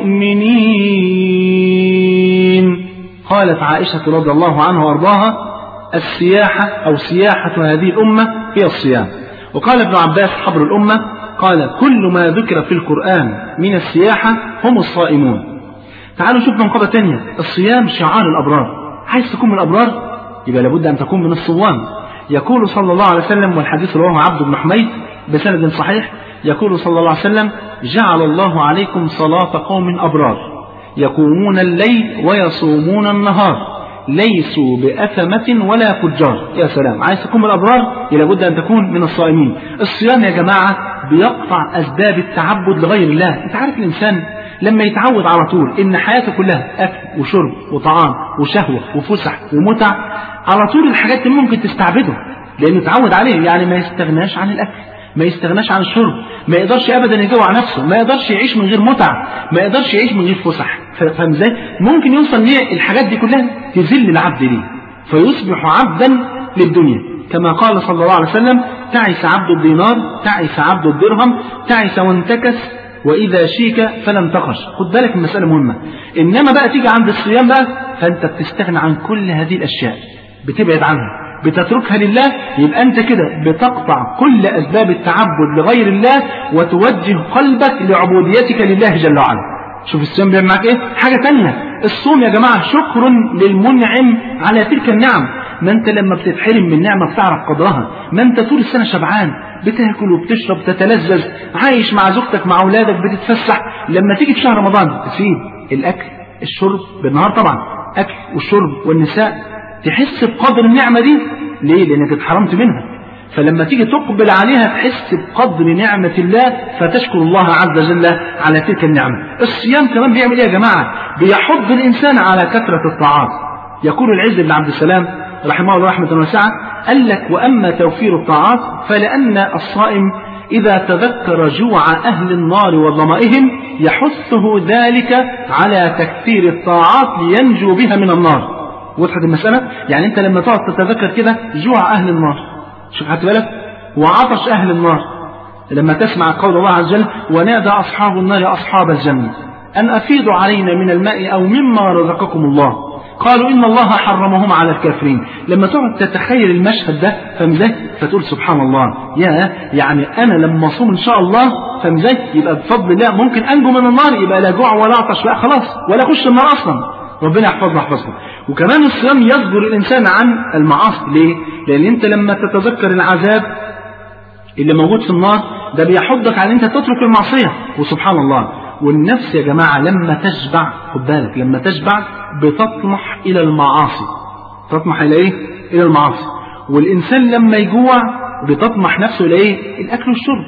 [SPEAKER 1] المؤمنين. قالت عائشة رضي الله عنها وارضاها: السياحة أو سياحة هذه الأمة هي الصيام. وقال ابن عباس حبر الأمة قال: كل ما ذكر في القرآن من السياحة هم الصائمون. تعالوا شوف منقبة تانية، الصيام شعار الأبرار. عايز تكون من الأبرار يبقى لابد أن تكون من الصوام. يقول صلى الله عليه وسلم، والحديث رواه عبد بن حميد بسند صحيح، يقول صلى الله عليه وسلم: جعل الله عليكم صلاة قوم أبرار يقومون الليل ويصومون النهار ليسوا بأثمة ولا فجار. يا سلام، عايز تكون من الأبرار لابد أن تكون من الصائمين. الصيام يا جماعة بيقطع أسباب التعبد لغير الله. انت عارف الإنسان لما يتعود على طول إن حياته كلها أكل وشرب وطعام وشهوة وفسح ومتع، على طول الحاجات دي ممكن تستعبده لأنه يتعود عليه. يعني ما يستغناش عن الأكل، ما يستغناش عن الشرب، ما يقدرش أبدا يجوع نفسه، ما يقدرش يعيش من غير متع، ما يقدرش يعيش من غير فسح. فاهم ازاي؟ ممكن يوصل ليه الحاجات دي كلها تذل العبد ليه، فيصبح عبدا للدنيا. كما قال صلى الله عليه وسلم: تعس عبد الدينار، تعس عبد الدرهم، تعس وانتكس، وإذا شيك فلم تقش. خد بالك من مسألة مهمة. إنما بقى تيجي عند الصيام بقى فأنت بتستغنى عن كل هذه الأشياء، بتبعد عنها، بتتركها لله. يبقى أنت كده بتقطع كل أسباب التعبد لغير الله وتوجه قلبك لعبوديتك لله جل وعلا. شوف الصيام بيعمل معك إيه؟ حاجة تانية. الصوم يا جماعة شكر للمنعم على تلك النعم. ما أنت لما بتتحرم من نعمة بتعرف قدرها. ما أنت طول السنة شبعان، بتاكل وبتشرب، تتلذذ، عايش مع زوجتك مع أولادك، بتتفسح. لما تيجي في شهر رمضان تسيب الأكل الشرب بالنهار، طبعا أكل والشرب والنساء، تحس بقدر النعمة دي. ليه؟ لأنك اتحرمت منها. فلما تيجي تقبل عليها تحس بقدر نعمة الله فتشكر الله عز وجل على تلك النعمة. الصيام كمان بيعمل ايه يا جماعة؟ بيحض الإنسان على كثرة الطاعات. يقول العز بن عبد السلام رحمه الله رحمة واسعة، قال لك: وأما توفير الطاعات فلأن الصائم إذا تذكر جوع أهل النار وظمائهم يحثه ذلك على تكثير الطاعات لينجو بها من النار. وضحت المسألة؟ يعني أنت لما تقعد تتذكر كده جوع أهل النار، شوف خدت بالك، وعطش أهل النار، لما تسمع قول الله عز وجل: ونادى أصحاب النار أصحاب الجنة أن أفيضوا علينا من الماء أو مما رزقكم الله قالوا إن الله حرمهم على الكافرين. لما تقعد تتخيل المشهد ده فمزاي فتقول سبحان الله، يا يعني أنا لما أصوم إن شاء الله فمزاي يبقى بفضل الله ممكن أنجو من النار، يبقى لا جوع ولا عطش بقى خلاص، ولا أخش النار أصلا. ربنا يحفظنا يحفظكم. وكمان الصيام يصبر الإنسان عن المعاصي. ليه؟ لأن أنت لما تتذكر العذاب اللي موجود في النار ده بيحضك على أنت تترك المعصية. وسبحان الله، والنفس يا جماعة لما تشبع، خد بالك، لما تشبع بتطمح إلى المعاصي. تطمح إلى إيه؟ إلى المعاصي. والإنسان لما يجوع بتطمح نفسه إلى إيه؟ الأكل والشرب.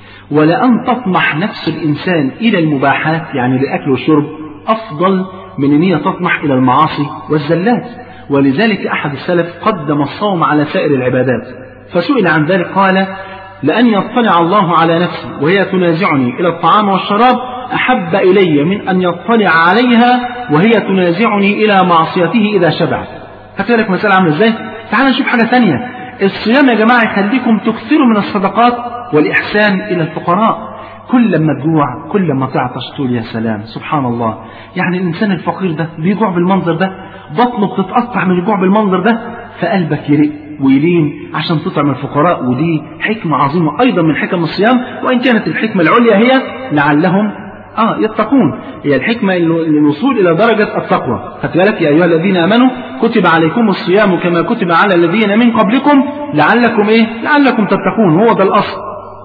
[SPEAKER 1] ولأن تطمح نفس الإنسان إلى المباحات يعني الأكل والشرب أفضل من أن هي تطمح إلى المعاصي والزلات. ولذلك أحد السلف قدم الصوم على سائر العبادات، فسئل عن ذلك قال: لأن يطلع الله على نفسي وهي تنازعني إلى الطعام والشراب أحب إلي من أن يطلع عليها وهي تنازعني إلى معصيته إذا شبعت. هتقولك مسألة عاملة إزاي؟ تعالوا نشوف حاجة ثانية. الصيام يا جماعة يخليكم تكثروا من الصدقات والإحسان إلى الفقراء. كل لما تجوع، كل لما تعطش تقول يا سلام سبحان الله، يعني الإنسان الفقير ده بيجوع بالمنظر ده، بطنه بتتقطع من الجوع بالمنظر ده، فقلبك يرق ويلين عشان تطعم الفقراء. ودي حكمة عظيمة أيضا من حكم الصيام، وإن كانت الحكمة العليا هي لعلهم آه يتقون، هي الحكمة للوصول إلى درجة التقوى. فتلك يا أيها الذين آمنوا كتب عليكم الصيام كما كتب على الذين من قبلكم لعلكم إيه؟ لعلكم تتقون. هو ده الأصل.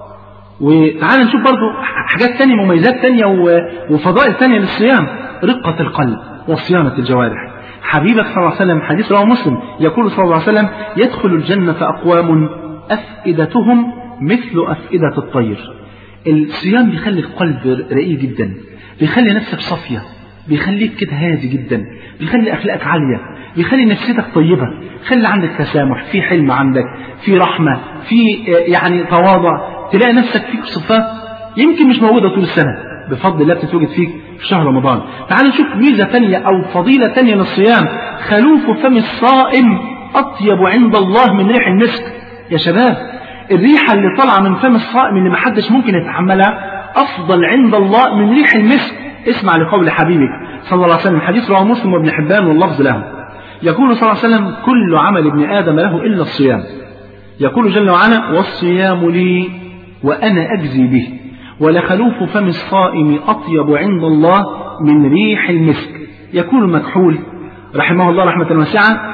[SPEAKER 1] وتعالى نشوف برضو حاجات تانية، مميزات تانية وفضائل تانية للصيام. رقة القلب وصيانة الجوارح. حبيبك صلى الله عليه وسلم حديث رواه مسلم يقول صلى الله عليه وسلم: يدخل الجنة أقوام أفئدتهم مثل أفئدة الطير. الصيام بيخلي القلب رقيق جدا، بيخلي نفسك صافية، بيخليك كده هادي جدا، بيخلي أخلاقك عالية، بيخلي نفسيتك طيبة، خلي عندك تسامح، في حلم عندك، في رحمة، في يعني تواضع. تلاقي نفسك فيك صفات يمكن مش موجودة طول السنة، بفضل الله بتتوجد فيك في شهر رمضان. تعالوا نشوف ميزة تانية أو فضيلة تانية للصيام: خلوف فم الصائم أطيب عند الله من ريح المسك. يا شباب، الريحة اللي طالعة من فم الصائم اللي محدش ممكن يتحملها أفضل عند الله من ريح المسك. اسمع لقول حبيبك صلى الله عليه وسلم، حديث رواه مسلم وابن حبان واللفظ له. يقول صلى الله عليه وسلم: كل عمل ابن آدم له إلا الصيام. يقول جل وعلا: والصيام لي وأنا أجزي به، ولخلوف فم الصائم أطيب عند الله من ريح المسك. يقول المكحول رحمه الله رحمة واسعة: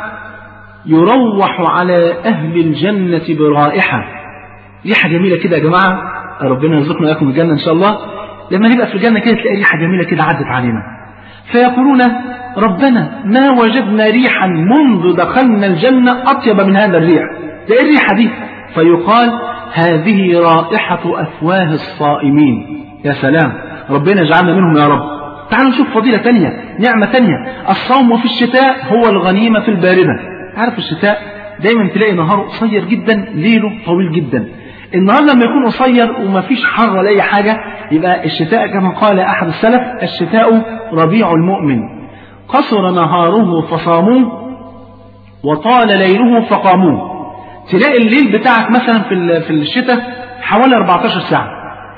[SPEAKER 1] يروح على أهل الجنة برائحة. ريحة جميلة كده يا جماعة، ربنا يرزقنا وإياكم الجنة إن شاء الله. لما نبقى في الجنة كده تلاقي ريحة جميلة كده عدت علينا، فيقولون: ربنا ما وجدنا ريحا منذ دخلنا الجنة أطيب من هذا الريح. ده إيه الريحة دي؟ فيقال: هذه رائحة أفواه الصائمين. يا سلام، ربنا يجعلنا منهم يا رب. تعالوا نشوف فضيلة تانية، نعمة تانية. الصوم في الشتاء هو الغنيمة في الباردة. عارف الشتاء دايما تلاقي نهاره قصير جدا، ليله طويل جدا. النهار لما يكون قصير ومفيش حر ولا أي حاجة، يبقى الشتاء كما قال أحد السلف: الشتاء ربيع المؤمن، قصر نهاره فصاموه وطال ليله فقاموه. تلاقي الليل بتاعك مثلا في في الشتاء حوالي أربعتاشر ساعة،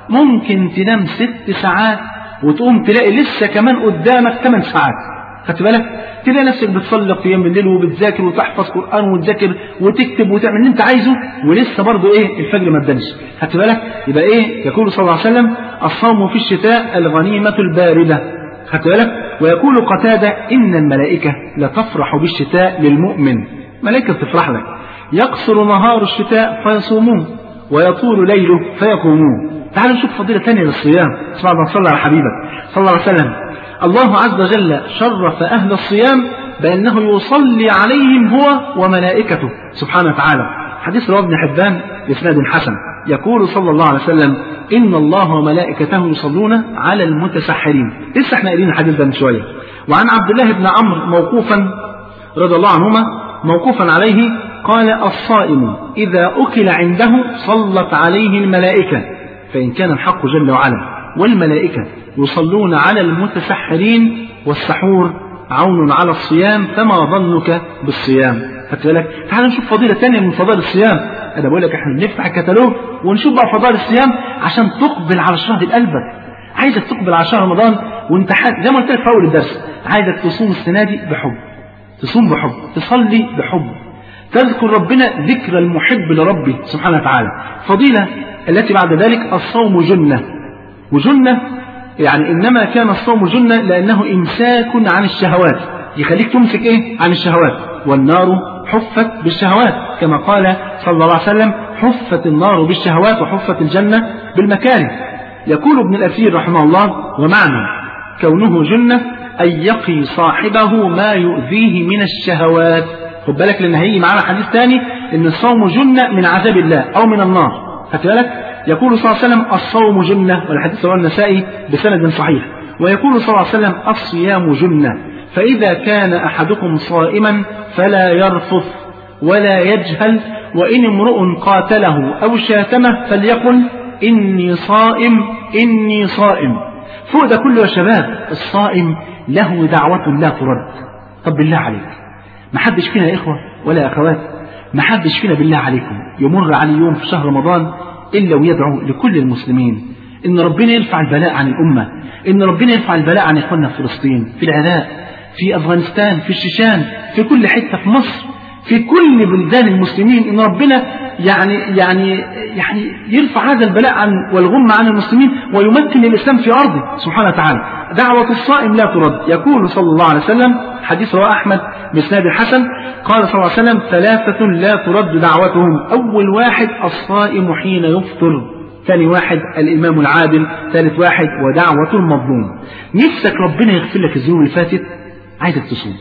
[SPEAKER 1] ممكن تنام ست ساعات وتقوم تلاقي لسه كمان قدامك ثمان ساعات. خدت بالك؟ تلاقي نفسك بتصلي قيام الليل وبتذاكر وتحفظ قرآن وتذاكر وتكتب وتعمل اللي انت عايزه، ولسه برضه ايه الفجر ما ادنش. خدت بالك؟ يبقى ايه؟ يقول صلى الله عليه وسلم: الصوم في الشتاء الغنيمة الباردة. خدت بالك؟ ويقول قتادة: إن الملائكة لتفرح بالشتاء للمؤمن. ملائكة بتفرح لك. يقصر نهار الشتاء فيصومون ويطول ليله فيقومون. تعالوا نشوف فضيلة ثانية للصيام. اسمع ما صلى على حبيبك صلى الله عليه وسلم. الله عز وجل شرف أهل الصيام بأنه يصلي عليهم هو وملائكته سبحانه وتعالى. حديث رواه ابن حبان بإسناد حسن. يقول صلى الله عليه وسلم: إن الله وملائكته يصلون على المتسحرين. لسه احنا قايلين الحديث ده من شوية. وعن عبد الله بن عمرو موقوفا رضي الله عنهما موقوفا عليه قال: الصائم إذا أكل عنده صلت عليه الملائكة، فإن كان الحق جل وعلا والملائكة يصلون على المتسحرين، والسحور عون على الصيام، فما ظنك بالصيام؟ خدت بالك؟ تعال نشوف فضيلة ثانية من فضائل الصيام. أنا بقول لك احنا بنفتح الكتالوج ونشوف بقى فضائل الصيام عشان تقبل على الشهر بقلبك. عايزك تقبل على شهر رمضان وانت زي ما قلت لك في أول الدرس، عايزك تصوم السنة دي بحب، تصوم بحب، تصلي بحب، تذكر ربنا ذكر المحب لربه سبحانه وتعالى. فضيلة التي بعد ذلك: الصوم جنة. وجنة يعني إنما كان الصوم جنة لأنه إمساك عن الشهوات، يخليك تمسك إيه؟ عن الشهوات. والنار حفت بالشهوات، كما قال صلى الله عليه وسلم: حفت النار بالشهوات وحفت الجنة بالمكاره. يقول ابن الأثير رحمه الله: ومعنى كونه جنة أن يقي صاحبه ما يؤذيه من الشهوات. خد بالك لأن هيجي معنا حديث ثاني إن الصوم جنة من عذاب الله أو من النار. خدت بالك؟ يقول صلى الله عليه وسلم: الصوم جنة، والحديث رواه النسائي بسند صحيح. ويقول صلى الله عليه وسلم: الصيام جنة، فإذا كان أحدكم صائما فلا يرفث ولا يجهل، وإن امرؤ قاتله أو شاتمه فليقل: إني صائم إني صائم. فوق ده كله يا شباب، الصائم له دعوة لا ترد. طب بالله عليك، ما حدش فينا يا إخوة ولا أخوات، ما حدش فينا بالله عليكم يمر عليه يوم في شهر رمضان إلا ويدعو لكل المسلمين إن ربنا يرفع البلاء عن الأمة، إن ربنا يرفع البلاء عن إخواننا في فلسطين، في العراق، في أفغانستان، في الشيشان، في كل حتة في مصر، في كل بلدان المسلمين، إن ربنا يعني يعني يعني يرفع هذا البلاء عن والغم عن المسلمين ويمكن الإسلام في أرضه سبحانه وتعالى. دعوة الصائم لا ترد. يقول صلى الله عليه وسلم، حديث رواه أحمد بإسناد حسن، قال صلى الله عليه وسلم: ثلاثة لا ترد دعوتهم: أول واحد الصائم حين يفطر، ثاني واحد الإمام العادل، ثالث واحد ودعوة المظلوم. نفسك ربنا يغفر لك الذنوب اللي فاتت، عايزك تصوم.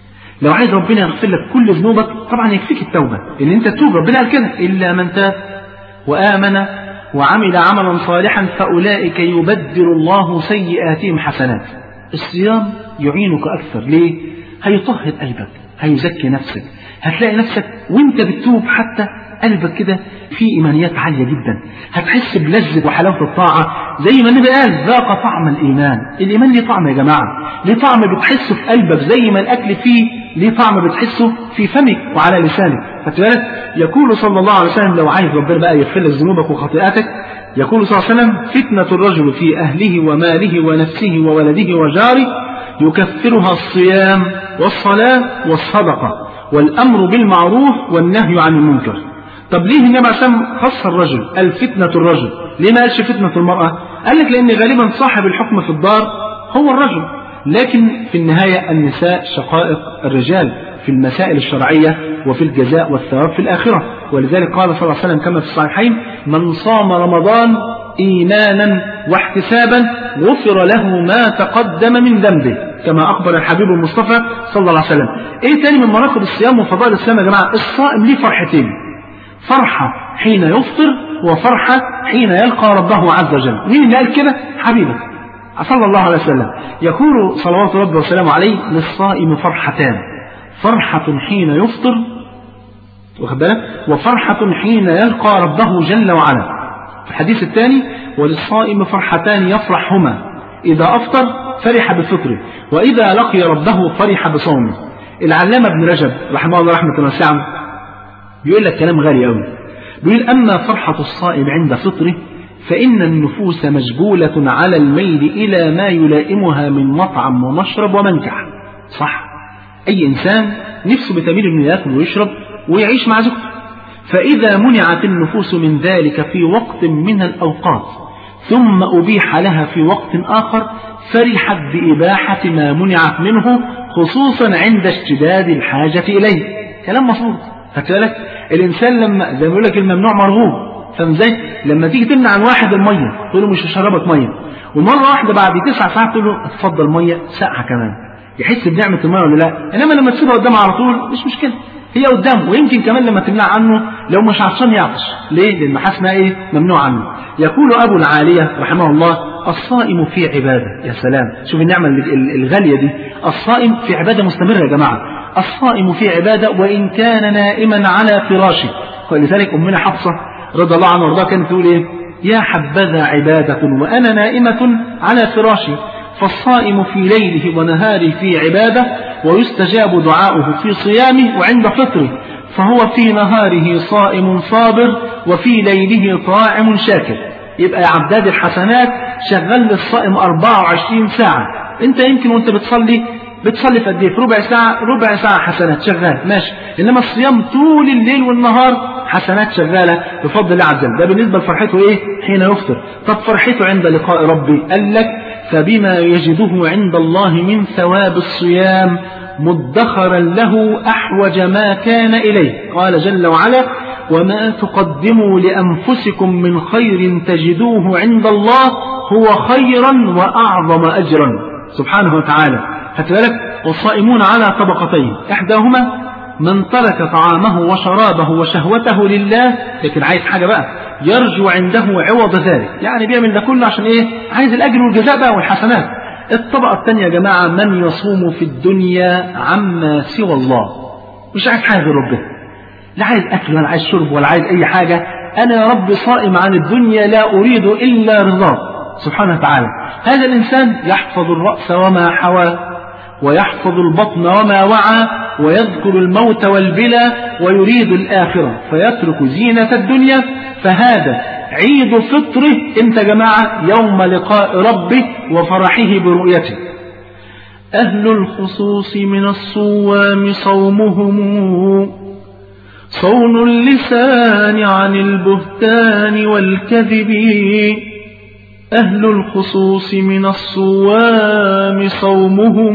[SPEAKER 1] لو عايز ربنا يغفر لك كل ذنوبك طبعا يكفيك التوبة، ان انت تتوب. ربنا قال كده: إلا من تاب وآمن وعمل عملا صالحا فأولئك يبدل الله سيئاتهم حسنات. الصيام يعينك أكثر. ليه؟ هيطهر قلبك، هيزكي نفسك، هتلاقي نفسك وانت بتتوب حتى قلبك كده في إيمانيات عالية جدا، هتحس بلذة وحلاوة الطاعة زي ما النبي قال: ذاق طعم الإيمان. الإيمان ليه طعم يا جماعة، ليه طعم بتحسه في قلبك زي ما الأكل فيه ليه طعم بتحسه في فمك وعلى لسانك. فتبالك يقول صلى الله عليه وسلم: لو عايز ربنا بقى يغفر لك ذنوبك وخطيئاتك يقول صلى الله عليه وسلم: فتنة الرجل في أهله وماله ونفسه وولده وجاره يكفرها الصيام والصلاة والصدقة والأمر بالمعروف والنهي عن المنكر. طب ليه النبي عليه الصلاة والسلام خص الرجل؟ الفتنة الرجل، ليه ما قالش فتنة المرأة؟ قال لك لأن غالبا صاحب الحكم في الدار هو الرجل، لكن في النهاية النساء شقائق الرجال في المسائل الشرعية وفي الجزاء والثواب في الآخرة. ولذلك قال صلى الله عليه وسلم كما في الصحيحين: من صام رمضان إيمانا واحتسابا غفر له ما تقدم من ذنبه، كما أخبر الحبيب المصطفى صلى الله عليه وسلم. إيه تاني من مناقب الصيام وفضائل الصيام يا جماعة؟ الصائم ليه فرحتين: فرحة حين يفطر وفرحة حين يلقى ربه عز وجل. مين اللي قال كده؟ حبيبك صلى الله عليه وسلم. يقول صلوات ربي وسلامه عليه: للصائم فرحتان، فرحة حين يفطر واخد بالك، وفرحة حين يلقى ربه جل وعلا. في الحديث الثاني: وللصائم فرحتان يفرحهما، إذا أفطر فرح بفطره، وإذا لقي ربه فرح بصومه. العلامة ابن رجب رحمه الله رحمة واسعة بيقول لك كلام غالي قوي، بيقول: أما فرحة الصائم عند فطره فإن النفوس مجبولة على الميل إلى ما يلائمها من مطعم ومشرب ومنكح. صح، أي إنسان نفسه بتميل إنه يأكل ويشرب ويعيش مع زوجته، فإذا منعت النفوس من ذلك في وقت من الأوقات ثم أبيح لها في وقت آخر فرحت بإباحة ما منعت منه، خصوصا عند اشتداد الحاجة إليه. كلام مظبوط. فكذلك الإنسان لما زي ما يقول لك الممنوع مرغوب، فاهم ازاي؟ لما تيجي تمنع عن واحد المية تقول له مش هشربك مية، ومرة واحدة بعد تسع ساعات تقول له اتفضل مية ساقعة كمان، يحس بنعمة المية ولا لا؟ إنما لما تسيبها قدامه على طول مش مشكلة، هي قدامه، ويمكن كمان لما تمنع عنه لو مش عطشان يعطش. ليه؟ لأن حاسس ايه؟ ممنوع عنه. يقول أبو العالية رحمه الله: الصائم في عبادة. يا سلام، شوف النعمة الغالية دي، الصائم في عبادة مستمرة يا جماعة. الصائم في عبادة وإن كان نائما على فراشه. ولذلك أمنا حفصة رضي الله عنها وارضاها كانت تقول إيه؟ يا حبذا عبادة وأنا نائمة على فراشي. فالصائم في ليله ونهاره في عبادة، ويستجاب دعاؤه في صيامه وعند فطره، فهو في نهاره صائم صابر وفي ليله طاعم شاكر. يبقى يا عداد الحسنات شغال للصائم أربعة وعشرين ساعة. انت يمكن وانت بتصلي بتصلي في قد ايه؟ في ربع ساعة، ربع ساعة حسنات شغال ماشي، انما الصيام طول الليل والنهار حسنات شغالة بفضل الله عز وجل. ده بالنسبة لفرحته ايه؟ حين يفطر. طب فرحته عند لقاء ربي، قال لك: فبما يجده عند الله من ثواب الصيام مدخرا له أحوج ما كان إليه. قال جل وعلا: وما تقدموا لأنفسكم من خير تجدوه عند الله هو خيرا وأعظم أجرا. سبحانه وتعالى. فتبالك والصائمون على طبقتين: إحداهما من ترك طعامه وشرابه وشهوته لله، لكن عايز حاجة بقى يرجو عنده عوض ذلك، يعني بيعمل ده كله عشان ايه؟ عايز الأجر والجزاء بقى والحسنات. الطبقة الثانية يا جماعة: من يصوم في الدنيا عما سوى الله، مش عايز حاجة غير ربنا، لا عايز أكل ولا عايز شرب ولا عايز أي حاجة، أنا يا رب صائم عن الدنيا لا أريد إلا رضاك سبحانه وتعالى. هذا الإنسان يحفظ الرأس وما حوى، ويحفظ البطن وما وعى، ويذكر الموت والبلى، ويريد الآخرة فيترك زينة الدنيا. فهذا عيد فطره امتى يا جماعة؟ يوم لقاء ربه وفرحه برؤيته. أهل الخصوص من الصوام صومهم صون اللسان عن البهتان والكذب. أهل الخصوص من الصوام صومهم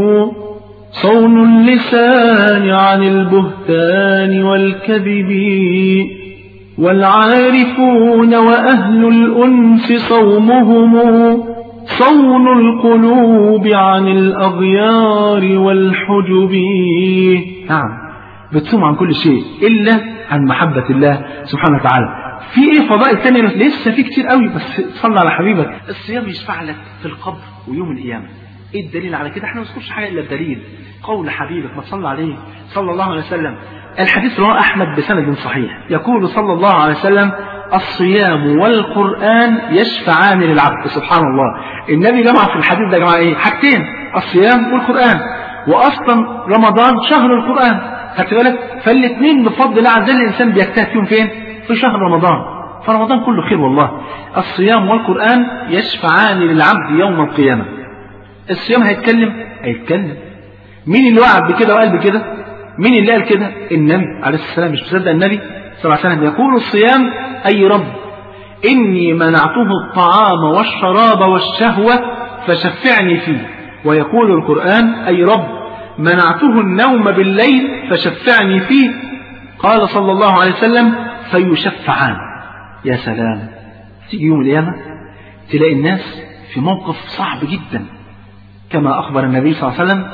[SPEAKER 1] صون اللسان عن البهتان والكذب. والعارفون وأهل الأنس صومهم صون القلوب عن الأغيار والحجب. نعم، بتصوم عن كل شيء إلا عن محبة الله سبحانه وتعالى. في ايه فضائل تانية؟ لسه في كتير قوي، بس صلى على حبيبك. الصيام يشفع لك في القبر ويوم القيامة. ايه الدليل على كده؟ احنا ما نذكرش حاجة الا الدليل، قول حبيبك ما صلى عليه صلى الله عليه وسلم. الحديث رواه أحمد بسند صحيح، يقول صلى الله عليه وسلم: الصيام والقرآن يشفعان للعبد. سبحان الله، النبي جمع في الحديث ده جمع ايه؟ حاجتين: الصيام والقرآن. واصلا رمضان شهر القرآن، خدت بالك؟ فالاثنين بفضل الله عز وجل الانسان بيجتهد فيهم فين؟ في شهر رمضان. فرمضان كله خير والله. الصيام والقرآن يشفعان للعبد يوم القيامة. الصيام هيتكلم هيتكلم مين اللي وعد بكده وقال بكده؟ مين اللي قال كده؟ النبي عليه الصلاة والسلام. مش مصدق النبي صلى الله عليه وسلم يقول الصيام أي رب إني منعته الطعام والشراب والشهوة فشفعني فيه. ويقول القرآن أي رب منعته النوم بالليل فشفعني فيه. قال صلى الله عليه وسلم فيشفعان. يا سلام، تيجي يوم القيامة تلاقي الناس في موقف صعب جدا كما أخبر النبي صلى الله عليه وسلم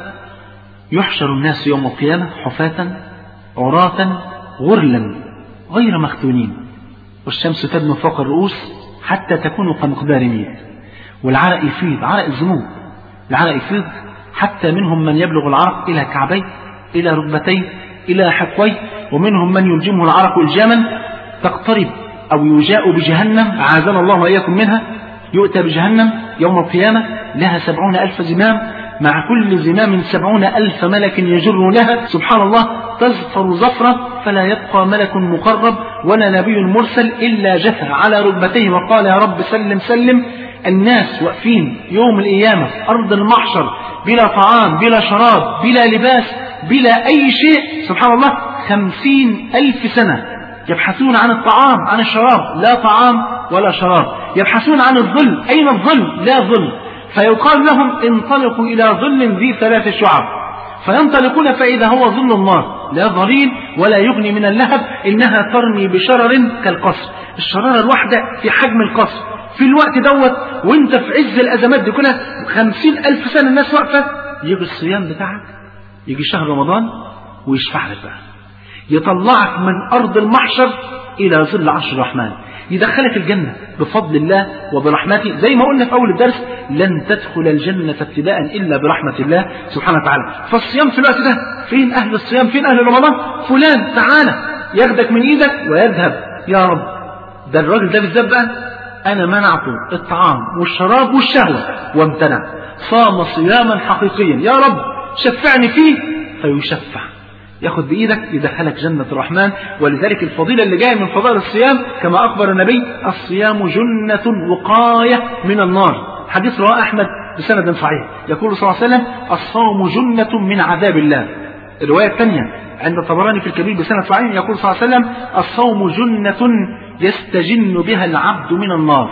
[SPEAKER 1] يحشر الناس يوم القيامة حفاة عراة غرلا غير مختونين والشمس تدنو فوق الرؤوس حتى تكون كمقدار ميل والعرق يفيض، عرق الذنوب، العرق يفيض حتى منهم من يبلغ العرق إلى كعبيه إلى ركبتيه إلى حقويه، ومنهم من يلجمه العرق الجاما تقترب أو يجاء بجهنم عاذنا الله وإياكم منها. يؤتى بجهنم يوم القيامة لها سبعون ألف زمام، مع كل زمام سبعون ألف ملك يجر لها. سبحان الله، تزفر زفرة فلا يبقى ملك مقرب ولا نبي مرسل إلا جثى على ركبتيه وقال يا رب سلم سلم. الناس واقفين يوم القيامة أرض المحشر بلا طعام بلا شراب بلا لباس بلا أي شيء. سبحان الله، خمسين ألف سنة يبحثون عن الطعام عن الشراب، لا طعام ولا شراب. يبحثون عن الظل، أين الظل؟ لا ظل. فيقال لهم انطلقوا إلى ظل ذي ثلاث شعب، فينطلقون فإذا هو ظل النار لا ظليل ولا يغني من اللهب، إنها ترمي بشرر كالقصر. الشرارة الواحدة في حجم القصر في الوقت دوت وانت في عز الأزمات دي كلها خمسين ألف سنة الناس واقفة. يجي الصيام بتاعك، يجي شهر رمضان ويشفع لك بقى، يطلعك من أرض المحشر إلى ظل عرش الرحمن، يدخلك الجنة بفضل الله وبرحمته. زي ما قلنا في أول الدرس لن تدخل الجنة ابتداء إلا برحمة الله سبحانه وتعالى. فالصيام في الوقت ده، فين أهل الصيام؟ فين أهل رمضان؟ فلان تعالى ياخدك من إيدك ويذهب. يا رب ده الراجل ده بالذات بقى أنا منعته الطعام والشراب والشهوة وامتنع، صام صياما حقيقيا، يا رب شفعني فيه. فيشفع، ياخد بإيدك يدخلك جنة الرحمن. ولذلك الفضيلة اللي جاية من فضائل الصيام كما أخبر النبي الصيام جنة وقاية من النار. حديث رواه أحمد بسند صحيح، يقول صلى الله عليه وسلم الصوم جنة من عذاب الله. الرواية الثانية عند الطبراني في الكبير بسند صحيح يقول صلى الله عليه وسلم الصوم جنة يستجن بها العبد من النار.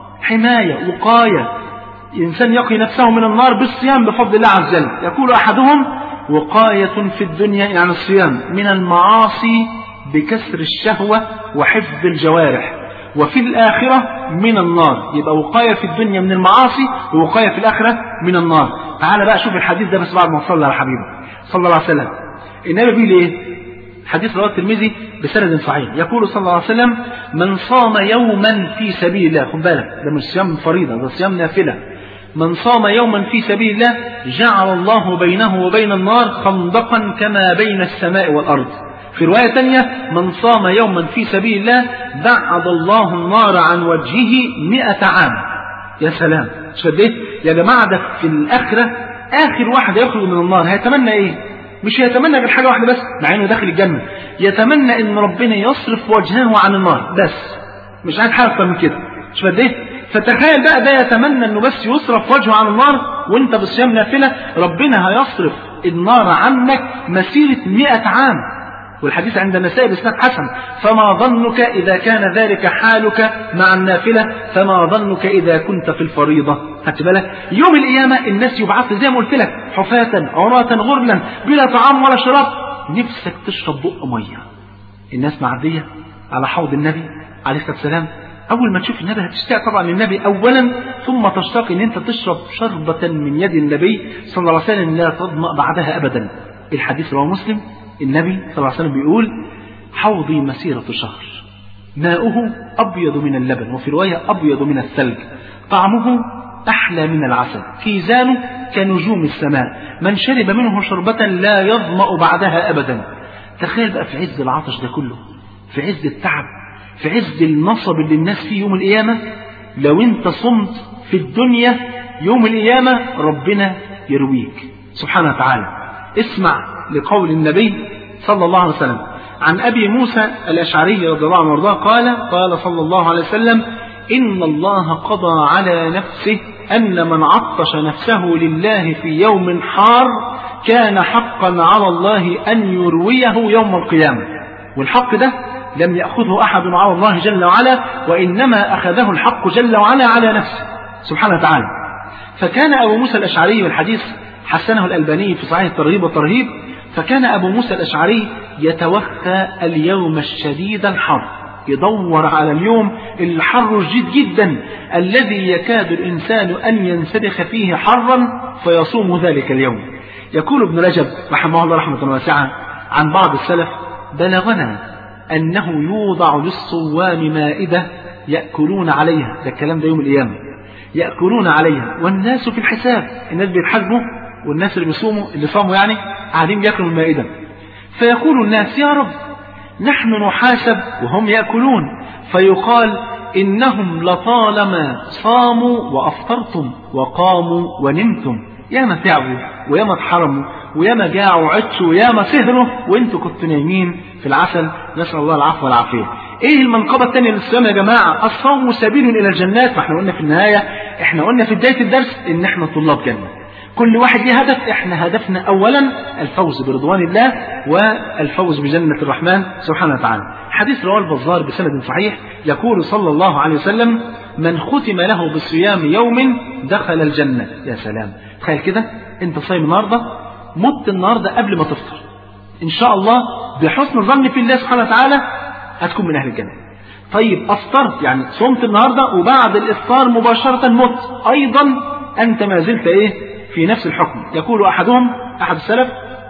[SPEAKER 1] حماية وقاية، إنسان يقي نفسه من النار بالصيام بفضل الله عز وجل. يقول أحدهم وقاية في الدنيا يعني الصيام من المعاصي بكسر الشهوة وحفظ الجوارح، وفي الآخرة من النار. يبقى وقاية في الدنيا من المعاصي ووقاية في الآخرة من النار. تعال بقى شوف الحديث ده بس بعد ما صلى على حبيبه صلى الله عليه وسلم. النبي بيقول ايه؟ حديث رواه الترمذي بسند صحيح، يقول صلى الله عليه وسلم من صام يوما في سبيل الله، خد بالك ده مش صيام فريضة، ده صيام نافلة. من صام يوما في سبيل الله جعل الله بينه وبين النار خندقا كما بين السماء والأرض. في رواية تانية من صام يوما في سبيل الله بعد الله النار عن وجهه مئة عام. يا سلام، مش قد ايه يا جماعة؟ ده في الآخرة آخر واحد يخرج من النار هيتمنى ايه؟ مش يتمنى غير حاجة واحدة بس، مع انه داخل الجنة، يتمنى ان ربنا يصرف وجهه عن النار بس، مش عايز حاجة اكتر من كده. مش قد ايه؟ فتخيل بقى ده يتمنى انه بس يصرف وجهه عن النار وانت بالصيام نافلة، ربنا هيصرف النار عنك مسيرة مئة عام. والحديث عند النسائي بإسناد حسن. فما ظنك إذا كان ذلك حالك مع النافلة فما ظنك إذا كنت في الفريضة. خدت بالك؟ يوم القيامة الناس يبعث زي ما قلت لك حفاة عراة غرلا بلا طعام ولا شراب، نفسك تشرب بق مية. الناس معدية على حوض النبي عليه الصلاة والسلام، أول ما تشوف النبي هتشتاق طبعا للنبي أولا، ثم تشتاق إن أنت تشرب شربة من يد النبي صلى الله عليه وسلم لا تظمأ بعدها أبدا. الحديث رواه مسلم، النبي صلى الله عليه وسلم بيقول حوضي مسيرة شهر ماؤه أبيض من اللبن، وفي رواية أبيض من الثلج، طعمه أحلى من العسل، كيزانه كنجوم السماء، من شرب منه شربة لا يظمأ بعدها أبدا. تخيل بقى في عز العطش ده كله، في عز التعب، في عز النصب اللي الناس فيه يوم القيامة، لو انت صمت في الدنيا يوم القيامة ربنا يرويك سبحانه وتعالى. اسمع لقول النبي صلى الله عليه وسلم عن أبي موسى الأشعري رضي الله عنه وارضاه قال قال صلى الله عليه وسلم: إن الله قضى على نفسه أن من عطش نفسه لله في يوم حار كان حقا على الله أن يرويه يوم القيامة. والحق ده لم يأخذه أحد على الله جل وعلا، وإنما أخذه الحق جل وعلا على نفسه سبحانه وتعالى. فكان أبو موسى الأشعري، والحديث حسنه الألباني في صحيح الترغيب والترهيب، فكان أبو موسى الأشعري يتوخى اليوم الشديد الحر، يدور على اليوم الحر الجد جدا الذي يكاد الإنسان أن ينسلخ فيه حرا فيصوم ذلك اليوم. يقول ابن رجب رحمه الله رحمة واسعة عن بعض السلف: بلغنا أنه يوضع للصوام مائدة يأكلون عليها، ده الكلام ده يوم القيامة، يأكلون عليها والناس في الحساب، الناس بيتحاسبوا والناس اللي بيصوموا اللي صاموا يعني قاعدين بياكلوا المائدة، فيقول الناس: يا رب نحن نحاسب وهم يأكلون، فيقال: إنهم لطالما صاموا وأفطرتم وقاموا ونمتم، ياما تعبوا وياما اتحرموا وياما جاعوا وعطشوا وياما سهروا وانتوا كنتوا نايمين في العسل، نسأل الله العفو والعافية. ايه المنقبة الثانية للصيام يا جماعة؟ الصوم سبيل الى الجنات. فاحنا قلنا في النهاية، احنا قلنا في بداية الدرس ان احنا طلاب جنة، كل واحد له هدف. احنا هدفنا اولا الفوز برضوان الله والفوز بجنة الرحمن سبحانه وتعالى. حديث رواه البزار بسند صحيح، يقول صلى الله عليه وسلم: من ختم له بصيام يوم دخل الجنة. يا سلام، تخيل كده انت صايم النهارده، مت النهارده قبل ما تفطر، ان شاء الله بحسن الظن في الله سبحانه وتعالى هتكون من اهل الجنة. طيب افطرت، يعني صمت النهارده وبعد الافطار مباشرة مت، ايضا انت ما زلت ايه في نفس الحكم. يقول احدهم، احد السلف: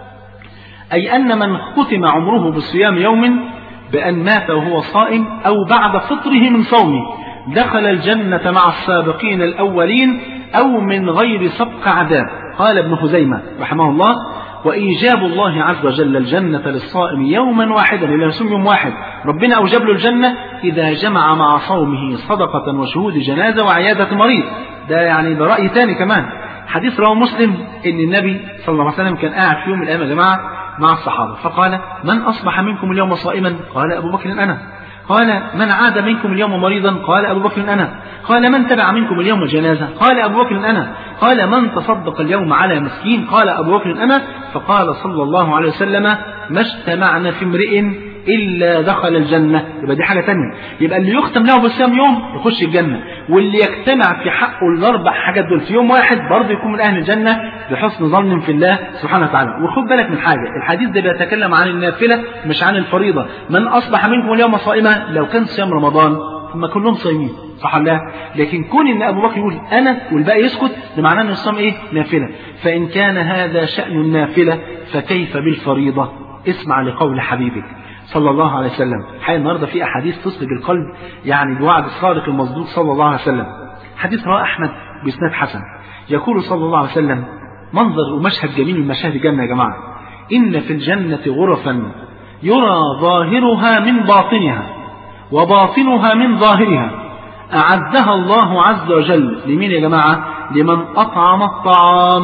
[SPEAKER 1] اي ان من ختم عمره بصيام يوم بان مات وهو صائم او بعد فطره من صومه دخل الجنة مع السابقين الاولين او من غير سبق عذاب. قال ابن خزيمة رحمه الله: وإيجاب الله عز وجل الجنة للصائم يوما واحدا، اللي يصوم يوم واحد ربنا أوجب له الجنة إذا جمع مع صومه صدقة وشهود جنازة وعيادة مريض. ده يعني ده رأي تاني كمان. حديث رواه مسلم إن النبي صلى الله عليه وسلم كان قاعد في يوم من الأيام يا جماعة مع الصحابة، فقال: من أصبح منكم اليوم صائما؟ قال أبو بكر أنا. قال: من عاد منكم اليوم مريضا؟ قال أبو بكر أنا. قال: من تبع منكم اليوم جنازة؟ قال أبو بكر أنا. قال: من تصدق اليوم على مسكين؟ قال أبو بكر أنا. فقال صلى الله عليه وسلم: ما اجتمعنا في امرئ إلا دخل الجنة. يبقى دي حاجة تانية، يبقى اللي يختم له بصيام يوم يخش الجنة، واللي يجتمع في حقه الأربع حاجات دول في يوم واحد برضه يكون من أهل الجنة بحسن ظن في الله سبحانه وتعالى. وخد بالك من حاجة، الحديث ده بيتكلم عن النافلة مش عن الفريضة. من أصبح منكم اليوم صائما، لو كان صيام رمضان ثم كلهم صايمين صح الله، لكن كون ان ابو بكر يقول انا والباقي يسكت، ده معناه ان الصيام ايه؟ نافله. فان كان هذا شأن النافله فكيف بالفريضه؟ اسمع لقول حبيبك صلى الله عليه وسلم. حقيقة النهارده في احاديث تصلب القلب، يعني بوعد الصادق المصدوق صلى الله عليه وسلم. حديث رواه احمد باسناد حسن، يقول صلى الله عليه وسلم: منظر ومشهد جميل من مشاهد الجنه يا جماعه، ان في الجنه غرفا يرى ظاهرها من باطنها وباطنها من ظاهرها، أعدها الله عز وجل لمين يا جماعة؟ لمن أطعم الطعام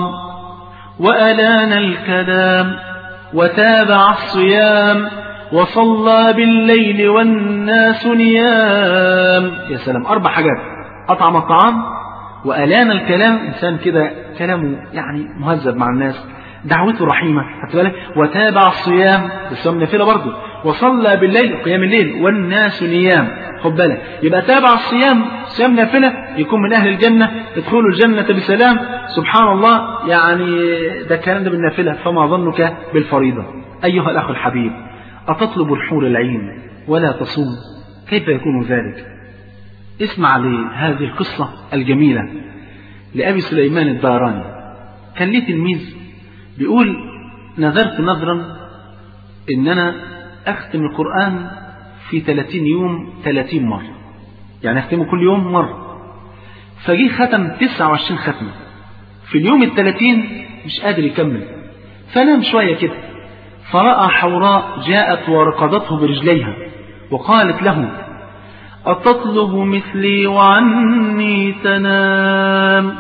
[SPEAKER 1] وألان الكلام وتابع الصيام وصلى بالليل والناس نيام. يا سلام، أربع حاجات: أطعم الطعام وألان الكلام، إنسان كده كلامه يعني مهذب مع الناس، دعوته رحيمة، بالك، وتابع الصيام، الصيام نافلة برضه، وصلى بالليل قيام الليل والناس نيام. خد بالك، يبقى تابع الصيام، صيام نافلة، يكون من أهل الجنة، ادخلوا الجنة بسلام. سبحان الله، يعني ده الكلام ده بالنافلة، فما ظنك بالفريضة؟ أيها الأخ الحبيب، أتطلب الحور العين ولا تصوم؟ كيف يكون ذلك؟ اسمع لهذه القصة الجميلة لأبي سليمان الداراني. كان ليه تلميذ بيقول: نذرت نذرا إن أنا أختم القرآن في ثلاثين يوم ثلاثين مرة، يعني أختمه كل يوم مرة. فجي ختم تسعة وعشرين ختمة في اليوم الثلاثين، مش قادر يكمل، فنام شوية كده، فرأى حوراء جاءت ورقضته برجليها وقالت له: أتطلب مثلي وعني تنام؟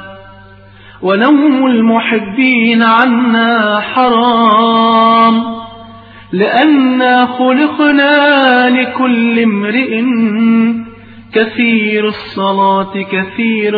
[SPEAKER 1] ونوم المحبين عنا حرام، لأننا خلقنا لكل امرئ كثير الصلاة كثير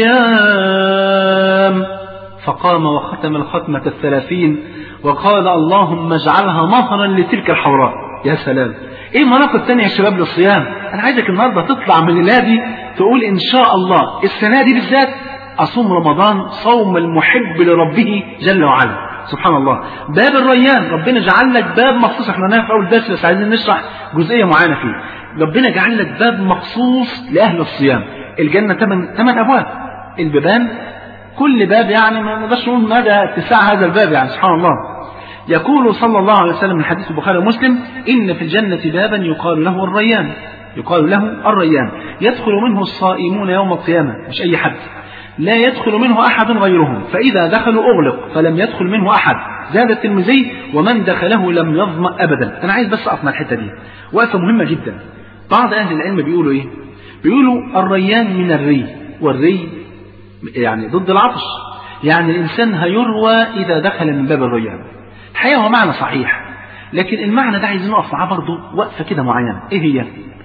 [SPEAKER 1] الصيام. فقام وختم الختمة الثلاثين وقال اللهم اجعلها مهرا لتلك الحوراء. يا سلام، ايه المناطق الثانية يا شباب للصيام؟ انا عايزك النهارده تطلع من الليلة دي تقول ان شاء الله السنة دي بالذات اصوم رمضان صوم المحب لربه جل وعلا. سبحان الله، باب الريان ربنا جعل لك باب مخصوص. احنا هنعرف اول درس بس عايزين نشرح جزئية معينة فيه. ربنا جعل لك باب مخصوص لأهل الصيام. الجنة ثمان ثمان أبواب، البيبان كل باب يعني ما نقدرش نقول مدى اتساع هذا الباب يعني. سبحان الله. يقول صلى الله عليه وسلم من حديث البخاري ومسلم إن في الجنة بابا يقال له الريان، يقال له الريان يدخل منه الصائمون يوم القيامة، مش أي حد، لا يدخل منه أحد غيرهم، فإذا دخلوا أغلق فلم يدخل منه أحد. زاد الترمذي ومن دخله لم يظمأ أبدا. أنا عايز بس أقف مع الحتة دي وقفة مهمة جدا. بعض أهل العلم بيقولوا إيه؟ بيقولوا الريان من الري، والري يعني ضد العطش، يعني الإنسان هيروى إذا دخل من باب الريان. الحقيقة هو معنى صحيح، لكن المعنى ده عايزين نقف معاه برضه وقفة كده معينة. إيه هي؟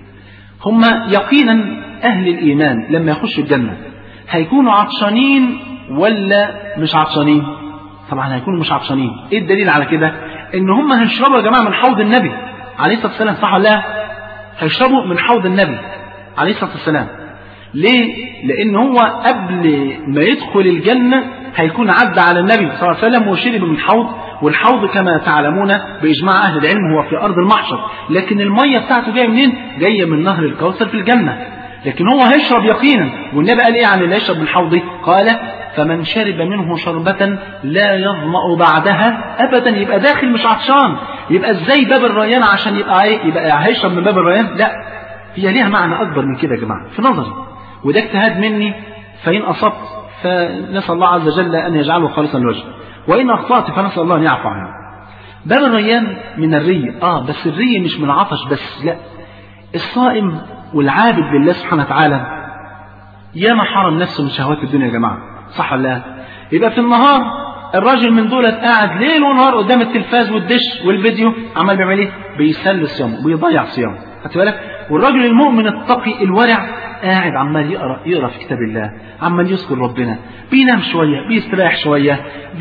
[SPEAKER 1] هم يقينا أهل الإيمان لما يخشوا الجنة هيكونوا عطشانين ولا مش عطشانين؟ طبعا هيكونوا مش عطشانين. إيه الدليل على كده؟ إن هم هيشربوا يا جماعة من حوض النبي عليه الصلاة والسلام، صح ولا لا؟ هيشربوا من حوض النبي عليه الصلاة والسلام. ليه؟ لأن هو قبل ما يدخل الجنة هيكون عدى على النبي صلى الله عليه وسلم وشرب من الحوض، والحوض كما تعلمون بإجماع أهل العلم هو في أرض المحشر، لكن المية بتاعته جاية منين؟ جاية من نهر الكوثر في الجنة. لكن هو هيشرب يقينا. والنبي قال إيه عن اللي يشرب من الحوض؟ قال فمن شرب منه شربة لا يظمأ بعدها أبدا. يبقى داخل مش عطشان. يبقى ازاي باب الريان عشان يبقى ايه؟ يبقى هيشرب من باب الريان؟ لا، هي ليها معنى أكبر من كده يا جماعة في نظري، وده اجتهاد مني، فإن أصبت فنسأل الله عز وجل أن يجعله خالصا لوجهه، وإن أخطأت فنسأل الله أن يعفو عنه. باب الريان من الري، آه بس الري مش من العطش بس، لا، الصائم والعابد لله سبحانه وتعالى ياما حرم نفسه من شهوات الدنيا يا جماعة، صح ولا لا؟ يبقى في النهار الراجل من دولت قاعد ليل ونهار قدام التلفاز والدش والفيديو، عمال بيعمل ايه؟ بيسلي صيامه وبيضيع صيامه، خدت بالك؟ والراجل المؤمن التقي الورع قاعد عمال يقرأ يقرأ في كتاب الله، عمال يذكر ربنا، بينام شوية، بيستريح شوية،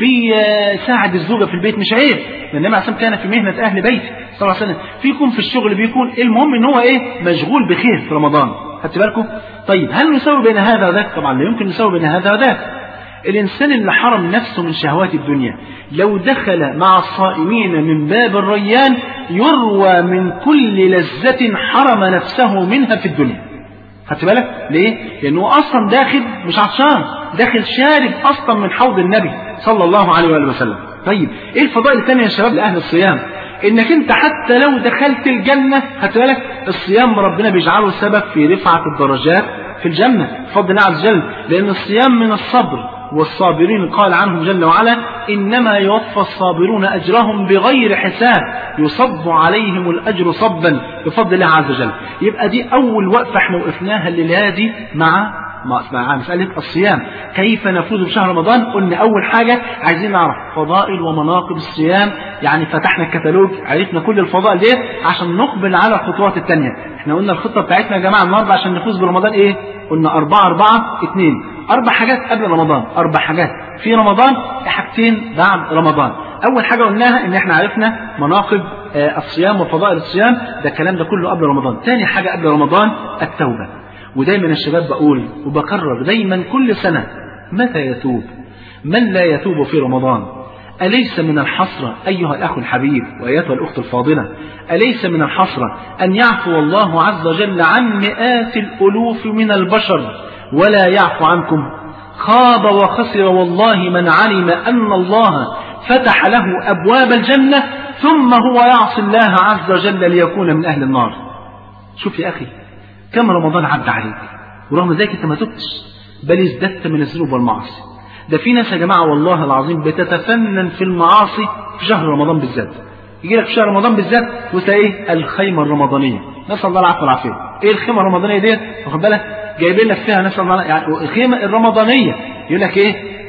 [SPEAKER 1] بيساعد الزوجة في البيت، مش عيب. النبي عليه كان في مهنة أهل بيته صلى الله عليه وسلم، فيكم في الشغل بيكون، المهم إن هو إيه؟ مشغول بخير في رمضان، خدت بالكم؟ طيب هل نسوي بين هذا وذاك؟ طبعا لا يمكن نسوي بين هذا وذاك. الإنسان اللي حرم نفسه من شهوات الدنيا لو دخل مع الصائمين من باب الريان يروى من كل لذة حرم نفسه منها في الدنيا. خدت بالك؟ ليه؟ لأنه أصلا داخل مش عطشان، داخل شارب أصلا من حوض النبي صلى الله عليه وآله وسلم. طيب إيه الفضائل الثانية يا شباب لأهل الصيام؟ إنك أنت حتى لو دخلت الجنة، خدت بالك؟ الصيام ربنا بيجعله سبب في رفعة الدرجات في الجنة بفضل الله عز وجل، لأن الصيام من الصبر، والصابرين قال عنهم جل وعلا إنما يوفى الصابرون أجرهم بغير حساب يصب عليهم الأجر صبا بفضل الله عز وجل. يبقى دي أول وقفة احنا وقفناها الليلة دي مع مع مسألة الصيام، كيف نفوز بشهر رمضان. قلنا أول حاجة عايزين نعرف فضائل ومناقب الصيام، يعني فتحنا الكتالوج، عرفنا كل الفضائل دي عشان نقبل على الخطوات التانية. احنا قلنا الخطة بتاعتنا يا جماعة النهارده عشان نفوز برمضان ايه؟ قلنا أربعة أربعة اتنين، أربع حاجات قبل رمضان، أربع حاجات في رمضان، حاجتين بعد رمضان. أول حاجة قلناها إن إحنا عرفنا مناقب الصيام وفضائل الصيام، ده الكلام ده كله قبل رمضان. تاني حاجة قبل رمضان التوبة، ودايما الشباب بقول وبكرر دايما كل سنة متى يتوب؟ من لا يتوب في رمضان؟ أليس من الحسرة أيها الأخ الحبيب وأيتها الأخت الفاضلة، أليس من الحسرة أن يعفو الله عز وجل عن مئات الألوف من البشر ولا يعفو عنكم؟ خاب وخسر والله من علم أن الله فتح له أبواب الجنة ثم هو يعصي الله عز وجل ليكون من أهل النار. شوف يا أخي كم رمضان عدى عليك ورغم ذلك أنت ما تبتش، بل ازددت من الذنوب والمعاصي. ده في ناس يا جماعة والله العظيم بتتفنن في المعاصي في شهر رمضان بالذات، يجي لك في شهر رمضان بالذات وتلاقيه الخيمة الرمضانية، نسأل الله العافية والعافية. ايه الخيمة الرمضانية ديت؟ واخد بالك؟ جايبين لك فيها نسأل الله يعني الخيمة الرمضانية، يقول لك ايه؟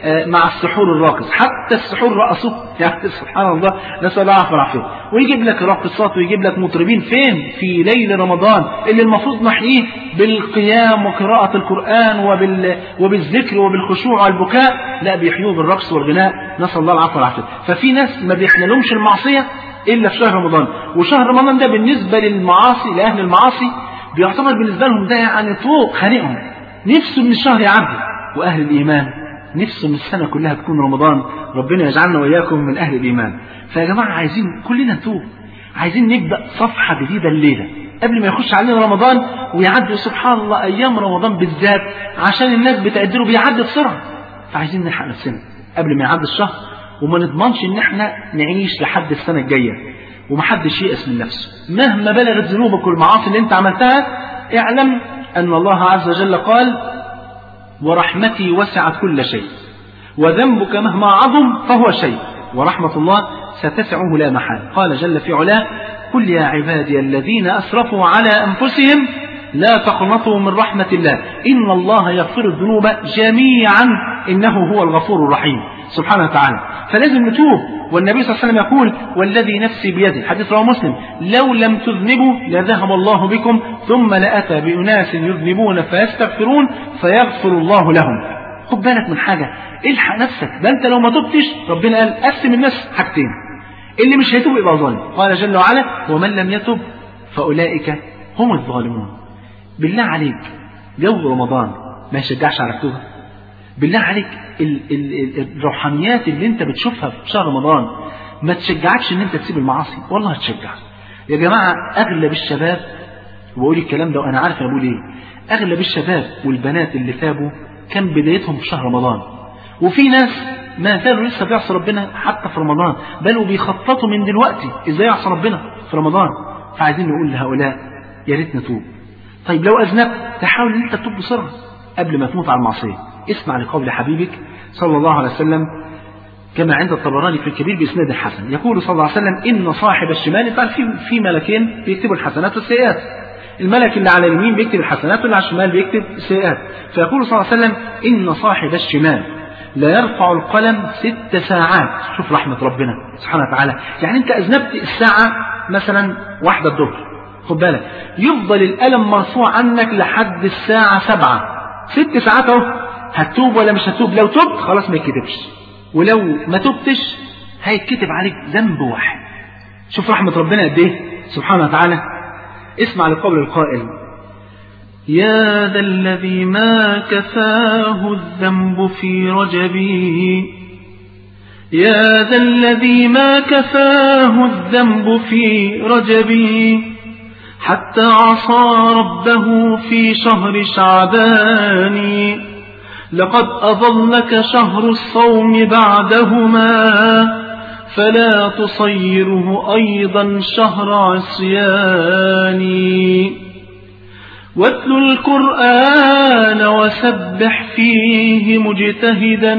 [SPEAKER 1] مع السحور الراقص، حتى السحور رقصوا يعني سبحان الله، نسأل الله العافية والعافية. ويجيب لك راقصات ويجيب لك مطربين فين؟ في ليل رمضان اللي المفروض نحييه بالقيام وقراءة القرآن وبال... وبالذكر وبالخشوع والبكاء، لا بيحيوه بالرقص والغناء، نسأل الله العافية والعافية. ففي ناس ما بيحملهمش المعصية إلا في شهر رمضان، وشهر رمضان ده بالنسبة للمعاصي، لأهل المعاصي بيعتبر بالنسبة لهم ده يعني طوق خانقهم، نفسه من الشهر يعدي. وأهل الإيمان نفسه من السنة كلها تكون رمضان، ربنا يجعلنا وإياكم من أهل الإيمان. فيا جماعة عايزين كلنا نتوب، عايزين نبدأ صفحة جديدة الليلة قبل ما يخش علينا رمضان ويعدي. سبحان الله أيام رمضان بالذات عشان الناس بتقدره بيعدي بسرعة، فعايزين نلحق نفسنا قبل ما يعدي الشهر، وما نضمنش إن احنا نعيش لحد السنة الجاية. ومحدش ييأس من نفسه مهما بلغت ذنوبك والمعاصي اللي انت عملتها. اعلم أن الله عز وجل قال: ورحمتي وسعت كل شيء، وذنبك مهما عظم فهو شيء، ورحمة الله ستسعه لا محال. قال جل في علاه: قل يا عبادي الذين أسرفوا على أنفسهم لا تقنطوا من رحمة الله إن الله يغفر الذنوب جميعا إنه هو الغفور الرحيم سبحانه وتعالى. فلازم نتوب. والنبي صلى الله عليه وسلم يقول: والذي نفسي بيده، حديث رواه مسلم: لو لم تذنبوا لذهب الله بكم ثم لأتى بأناس يذنبون فيستغفرون فيغفر الله لهم. خد بالك من حاجة، الحق نفسك، ده انت لو ما تبتش ربنا قال قسم الناس حاجتين: اللي مش هيتوب يبقى ظالم، قال جل وعلا: ومن لم يتب فأولئك هم الظالمون. بالله عليك جو رمضان ما يشجعش على التوبة؟ بالله عليك ال ال ال الروحانيات اللي انت بتشوفها في شهر رمضان ما تشجعكش ان انت تسيب المعاصي؟ والله هتشجع. يا جماعة اغلب الشباب، وبقول الكلام ده وانا عارف انا بقول ايه، اغلب الشباب والبنات اللي تابوا كان بدايتهم في شهر رمضان، وفي ناس ما زالوا لسه بيعصوا ربنا حتى في رمضان، بل وبيخططوا من دلوقتي ازاي يعصوا ربنا في رمضان. فعايزين نقول لهؤلاء يا ريت نتوب. طيب لو اذنبت تحاول ان انت تتوب بسرعه قبل ما تموت على المعصيه. اسمع لقول حبيبك صلى الله عليه وسلم كما عند الطبراني في الكبير باسناد حسن، يقول صلى الله عليه وسلم: ان صاحب الشمال، فعلا في في ملكين بيكتبوا الحسنات والسيئات، الملك اللي على اليمين بيكتب الحسنات واللي على الشمال بيكتب السيئات. فيقول صلى الله عليه وسلم: ان صاحب الشمال لا يرفع القلم ست ساعات. شوف رحمة ربنا سبحانه وتعالى، يعني انت اذنبت الساعة مثلا واحدة الظهر، خد بالك يفضل القلم مرفوع عنك لحد الساعة سبعة، ست ساعات اهو. هتتوب ولا مش هتتوب؟ لو تبت خلاص ما يتكتبش، ولو ما تبتش هيتكتب عليك ذنب واحد. شوف رحمة ربنا قد ايه سبحانه وتعالى. اسمع لقول القائل: يا ذا الذي ما كفاه الذنب في رجبي، يا ذا الذي ما كفاه الذنب في رجبي، حتى عصى ربه في شهر شعبان، لقد أظلك شهر الصوم بعدهما، فلا تصيره أيضا شهر عصيان. واتل القرآن وسبح فيه مجتهدا،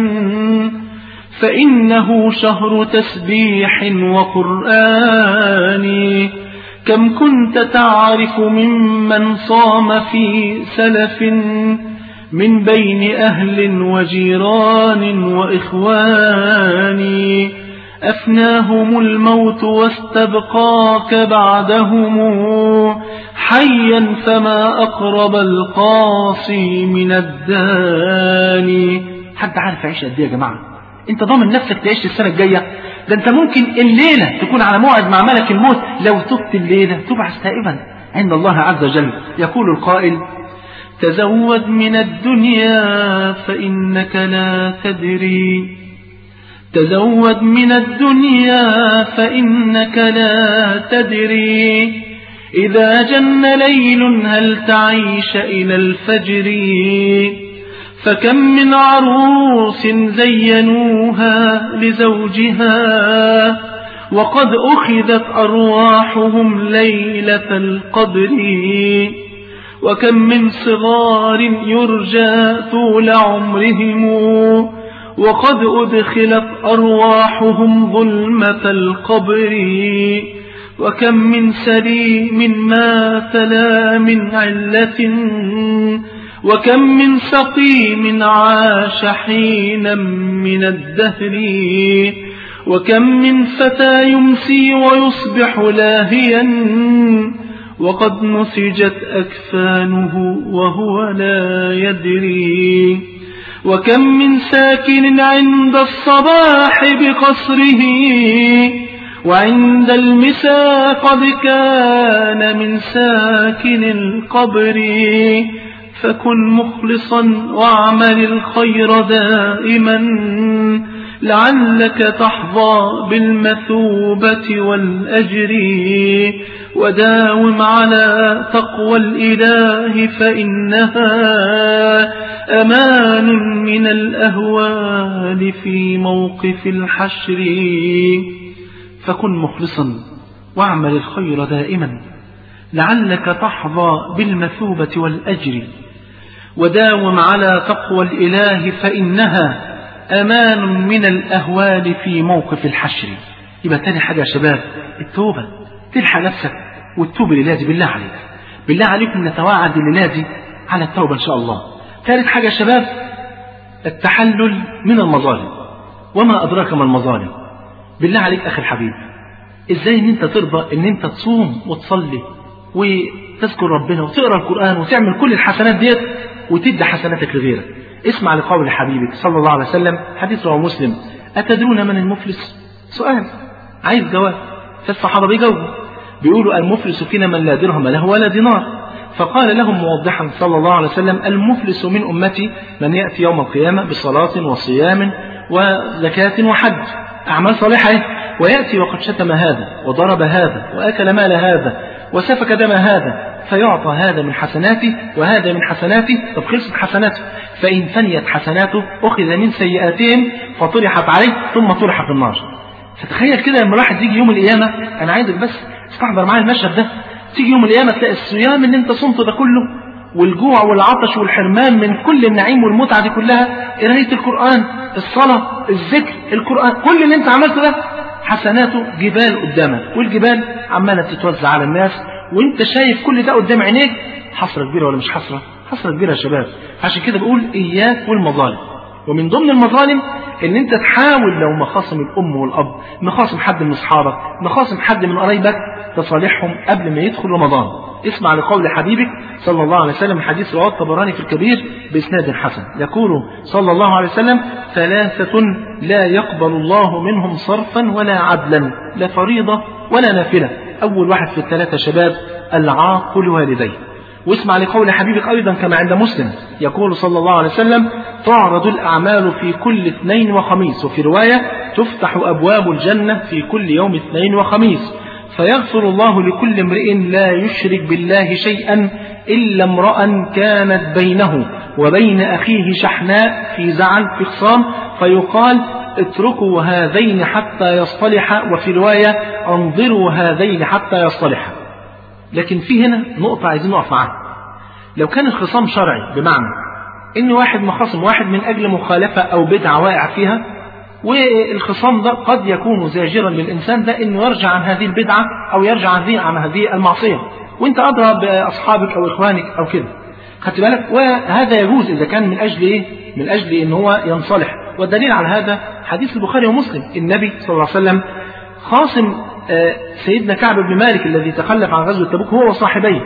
[SPEAKER 1] فإنه شهر تسبيح وقرآن. كم كنت تعرف ممن صام في سلف، من بين أهل وجيران وإخوان، أفناهم الموت واستبقاك بعدهم، حيا فما أقرب القاصي من الداني. حد عارف يعيش قد ايه يا جماعة؟ انت ضامن نفسك تعيش السنة الجاية؟ ده انت ممكن الليلة تكون على موعد مع ملك الموت، لو تبت الليلة تبعث تائبا عند الله عز وجل. يقول القائل: تزود من الدنيا فإنك لا تدري، تزود من الدنيا فإنك لا تدري، إذا جن ليل هل تعيش إلى الفجر. فكم من عروس زينوها لزوجها، وقد أخذت أرواحهم ليلة القدر. وكم من صغار يرجى طول عمرهم، وقد أدخلت أرواحهم ظلمة القبر. وكم من سليم مات لا من علة، وكم من سقيم عاش حينا من الدهر وكم من فتى يمسي ويصبح لاهيا وقد نسجت أكفانه وهو لا يدري وكم من ساكن عند الصباح بقصره وعند المساء قد كان من ساكن القبر فكن مخلصا واعمل الخير دائما لعلك تحظى بالمثوبة والأجر وداوم على تقوى الإله فإنها أمان من الأهوال في موقف الحشر فكن مخلصا واعمل الخير دائما لعلك تحظى بالمثوبة والأجر وداوم على تقوى الإله فإنها أمان من الأهوال في موقف الحشر. يبقى تاني حاجة يا شباب التوبة، تلحق نفسك والتوبة لله بالله عليك، بالله عليكم نتواعد لله على التوبة إن شاء الله. ثالث حاجة يا شباب التحلل من المظالم. وما أدراك ما المظالم؟ بالله عليك أخي الحبيب، إزاي إن أنت ترضى إن أنت تصوم وتصلي وتذكر ربنا وتقرأ القرآن وتعمل كل الحسنات ديت وتدي حسناتك لغيرك؟ اسمع لقول حبيبك صلى الله عليه وسلم، حديث رواه مسلم: أتدرون من المفلس؟ سؤال عايز جواب. فالصحابة بيجاوبوا بيقولوا: المفلس فينا من لا درهم له ولا دينار. فقال لهم موضحا صلى الله عليه وسلم: المفلس من أمتي من يأتي يوم القيامة بصلاة وصيام وزكاة وحج، أعمال صالحة، ويأتي وقد شتم هذا وضرب هذا وأكل مال هذا وسفك دم هذا، فيعطى هذا من حسناته وهذا من حسناته. طب خلصت حسناته، فإن فنيت حسناته أخذ من سيئاتهم فطرحت عليه ثم طرح في النار. فتخيل كده لما الواحد يجي يوم القيامة، أنا عايزك بس استحضر معايا المشهد ده، تيجي يوم القيامة تلاقي الصيام اللي انت صمته ده كله والجوع والعطش والحرمان من كل النعيم والمتعة دي كلها، قراية القرآن، الصلاة، الذكر، القرآن، كل اللي انت عملته ده حسناته جبال قدامك، والجبال عمالة تتوزع على الناس وانت شايف كل ده قدام عينيك. حسرة كبيرة ولا مش حسرة؟ حسرة كبيرة يا شباب. عشان كده بقول إياك والمظالم. ومن ضمن المظالم ان انت تحاول لو مخاصم الام والاب، مخاصم حد من اصحابك، مخاصم حد من قرايبك، تصالحهم قبل ما يدخل رمضان. اسمع لقول حبيبك صلى الله عليه وسلم، حديث رواه الطبراني في الكبير بإسناد حسن، يقول صلى الله عليه وسلم: ثلاثة لا يقبل الله منهم صرفا ولا عدلا، لا فريضة ولا نافلة. أول واحد في الثلاثة شباب العاق لوالديه. واسمع لقول حبيبك أيضا كما عند مسلم، يقول صلى الله عليه وسلم: تعرض الأعمال في كل اثنين وخميس، وفي رواية تفتح أبواب الجنة في كل يوم اثنين وخميس، فيغفر الله لكل امرئ لا يشرك بالله شيئا إلا امرأ كانت بينه وبين أخيه شحناء في زعل في خصام، فيقال: اتركوا هذين حتى يصطلحا، وفي رواية: انظروا هذين حتى يصطلحا. لكن في هنا نقطة عايزين نقف معاها. لو كان الخصام شرعي، بمعنى ان واحد مخاصم واحد من اجل مخالفة او بدعة واقع فيها، والخصام ده قد يكون زاجرا للإنسان ده انه يرجع عن هذه البدعة او يرجع عن هذه المعصية، وانت أدرى بأصحابك او اخوانك او كده، خدت بالك؟ وهذا يجوز اذا كان من اجل ايه؟ من اجل ان هو ينصلح. والدليل على هذا حديث البخاري ومسلم، النبي صلى الله عليه وسلم خاصم سيدنا كعب بن مالك الذي تخلف عن غزوة تبوك هو وصاحبيه،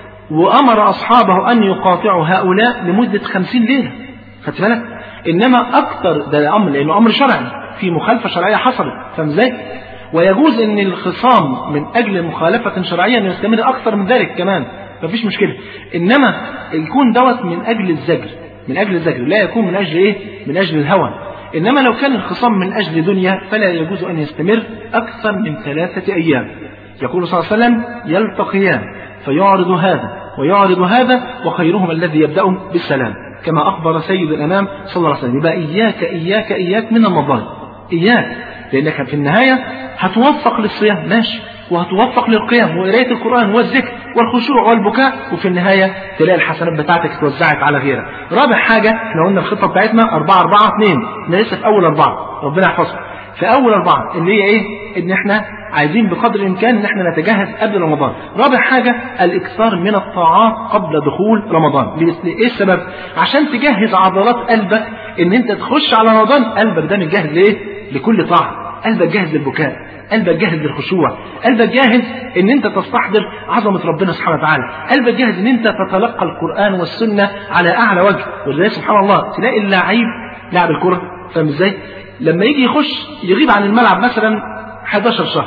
[SPEAKER 1] وأمر أصحابه أن يقاطعوا هؤلاء لمدة خمسين ليلة، خدت بالك؟ إنما أكثر ده أمر، لأنه أمر شرعي في مخالفة شرعية حصلت، فاهم ازاي؟ ويجوز أن الخصام من أجل مخالفة شرعية أن يستمر أكثر من ذلك كمان، مفيش مشكلة. إنما يكون دوت من أجل الزجر، من أجل الزجر، لا يكون من أجل إيه؟ من أجل الهوى. إنما لو كان الخصام من أجل دنيا فلا يجوز أن يستمر أكثر من ثلاثة أيام. يقول صلى الله عليه وسلم: يلتقيان فيعرض هذا ويعرض هذا وخيرهما الذي يبدأ بالسلام، كما أخبر سيد الأنام صلى الله عليه وسلم. يبقى إياك إياك إياك من المظالم، إياك، لأنك في النهاية هتوفق للصيام ماشي، وهتوفق للقيام وقراية القرآن والذكر والخشوع والبكاء، وفي النهاية تلاقي الحسنات بتاعتك اتوزعت على غيرك. رابع حاجة، احنا قلنا الخطة بتاعتنا أربعة أربعة اثنين، احنا لسه في أول أربعة، ربنا يحفظكم. في أول أربعة اللي هي إيه؟ إن إحنا عايزين بقدر الإمكان إن إحنا نتجهز قبل رمضان. رابع حاجة الإكثار من الطاعات قبل دخول رمضان. إيه السبب؟ عشان تجهز عضلات قلبك إن أنت تخش على رمضان قلبك ده متجهز لإيه؟ لكل طاعة. قلبك جاهز للبكاء، قلبك جاهز للخشوع، قلبك جاهز ان انت تستحضر عظمة ربنا سبحانه وتعالى، قلبك جاهز ان انت تتلقى القرآن والسنة على اعلى وجه. ولذلك سبحان الله تلاقي اللاعب لاعب الكرة، فاهم ازاي؟ لما يجي يخش يغيب عن الملعب مثلا احد عشر شهر،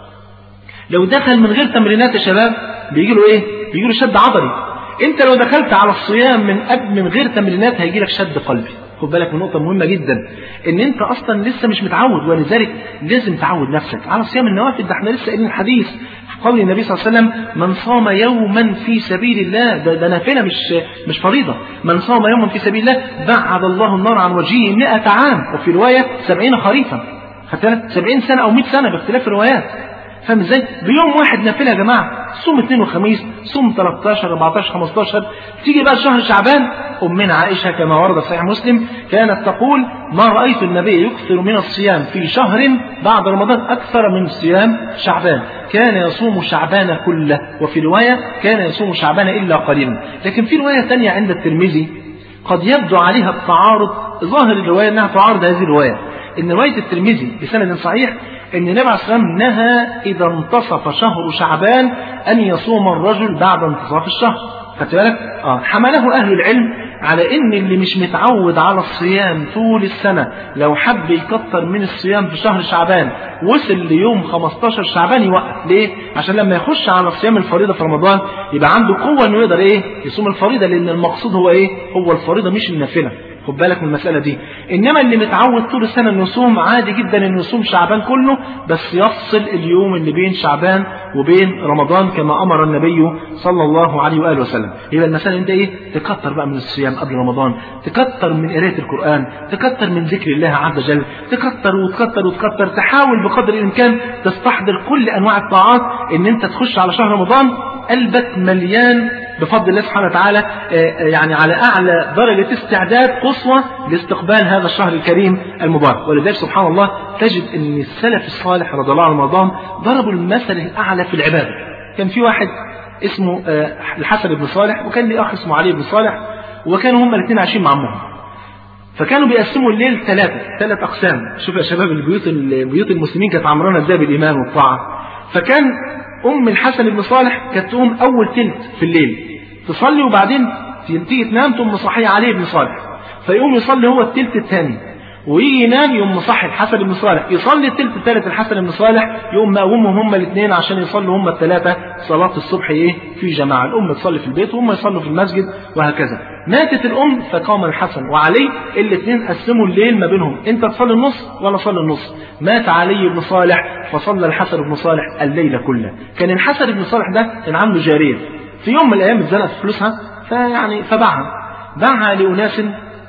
[SPEAKER 1] لو دخل من غير تمرينات يا شباب بيجي له ايه؟ بيجي له شد عضلي. انت لو دخلت على الصيام من قبل من غير تمرينات هيجي لك شد قلبي. خد بالك من نقطة مهمة جدا، ان انت اصلا لسه مش متعود، ولذلك لازم تعود نفسك على صيام النوافل. ده احنا لسه قايلين الحديث قول النبي صلى الله عليه وسلم من صام يوما في سبيل الله، ده, ده نافلة مش مش فريضة. من صام يوما في سبيل الله بعد الله النار عن وجهه مئة عام، وفي رواية سبعين خريفا، خدت سبعين سنة او مئة سنة باختلاف الروايات. فاهم ازاي؟ بيوم واحد نافله يا جماعه، صوم اثنين وخميس، صوم ثلاثة عشر أربعة عشر خمسة عشر. تيجي بقى شهر شعبان، امنا عائشه كما ورد في صحيح مسلم كانت تقول ما رايت النبي يكثر من الصيام في شهر بعد رمضان اكثر من صيام شعبان، كان يصوم شعبان كله، وفي روايه كان يصوم شعبان الا قليلا. لكن في روايه ثانيه عند الترمذي قد يبدو عليها التعارض، ظاهر الروايه انها تعارض هذه الروايه، ان روايه الترمذي بسند صحيح ان النبي عليه الصلاه والسلام نهى اذا انتصف شهر شعبان ان يصوم الرجل بعد انتصاف الشهر. خدت بالك؟ اه حمله اهل العلم على ان اللي مش متعود على الصيام طول السنه لو حب يكتر من الصيام في شهر شعبان وصل ليوم خمستاشر شعبان يوقف. ليه؟ عشان لما يخش على صيام الفريضه في رمضان يبقى عنده قوه انه يقدر ايه؟ يصوم الفريضه، لان المقصود هو ايه؟ هو الفريضه مش النافله. خد بالك من المسألة دي. إنما اللي متعود طول السنة إنه يصوم عادي جدا إنه يصوم شعبان كله، بس يفصل اليوم اللي بين شعبان وبين رمضان كما أمر النبي صلى الله عليه وآله وسلم. يبقى المسألة أنت إيه؟ تكتر بقى من الصيام قبل رمضان، تكتر من قراءة القرآن، تكتر من ذكر الله عز وجل، تكتر وتكتر وتكتر، تحاول بقدر الإمكان تستحضر كل أنواع الطاعات إن أنت تخش على شهر رمضان قلبك مليان بفضل الله سبحانه وتعالى يعني على أعلى درجة استعداد قصوى لاستقبال هذا الشهر الكريم المبارك. ولذلك سبحان الله تجد أن السلف الصالح رضي الله عنه رمضان ضربوا المثل الأعلى في العبادة. كان في واحد اسمه الحسن بن صالح، وكان لي أخ اسمه علي بن صالح، وكانوا هم الاثنين عايشين مع عمهم. فكانوا بيقسموا الليل ثلاثة ثلاث أقسام. شوف يا شباب البيوت البيوت المسلمين كانت عمرانة ازاي بالإيمان والطاعة. فكان أم الحسن بن صالح كانت تقوم أول تلت في الليل تصلي، وبعدين تيجي تنام تقوم مصحي علي بن صالح، فيقوم يصلي هو التلت الثاني، ويجي ينام يقوم مصحي الحسن بن صالح يصلي التلت الثالث الحسن بن صالح، يقوم مقومهم هم الاثنين عشان يصلوا هم الثلاثة صلاة الصبح ايه في جماعة. الأم تصلي في البيت وهم يصلوا في المسجد وهكذا. ماتت الأم فقام الحسن وعلي الاثنين قسموا الليل ما بينهم، أنت تصلي النص وأنا أصلي النص. مات علي بن صالح فصلى الحسن بن صالح الليل كله. كان الحسن بن صالح ده كان عنده جارية، في يوم من الأيام اتزنقت فلوسها فيعني فباعها باعها لأناس،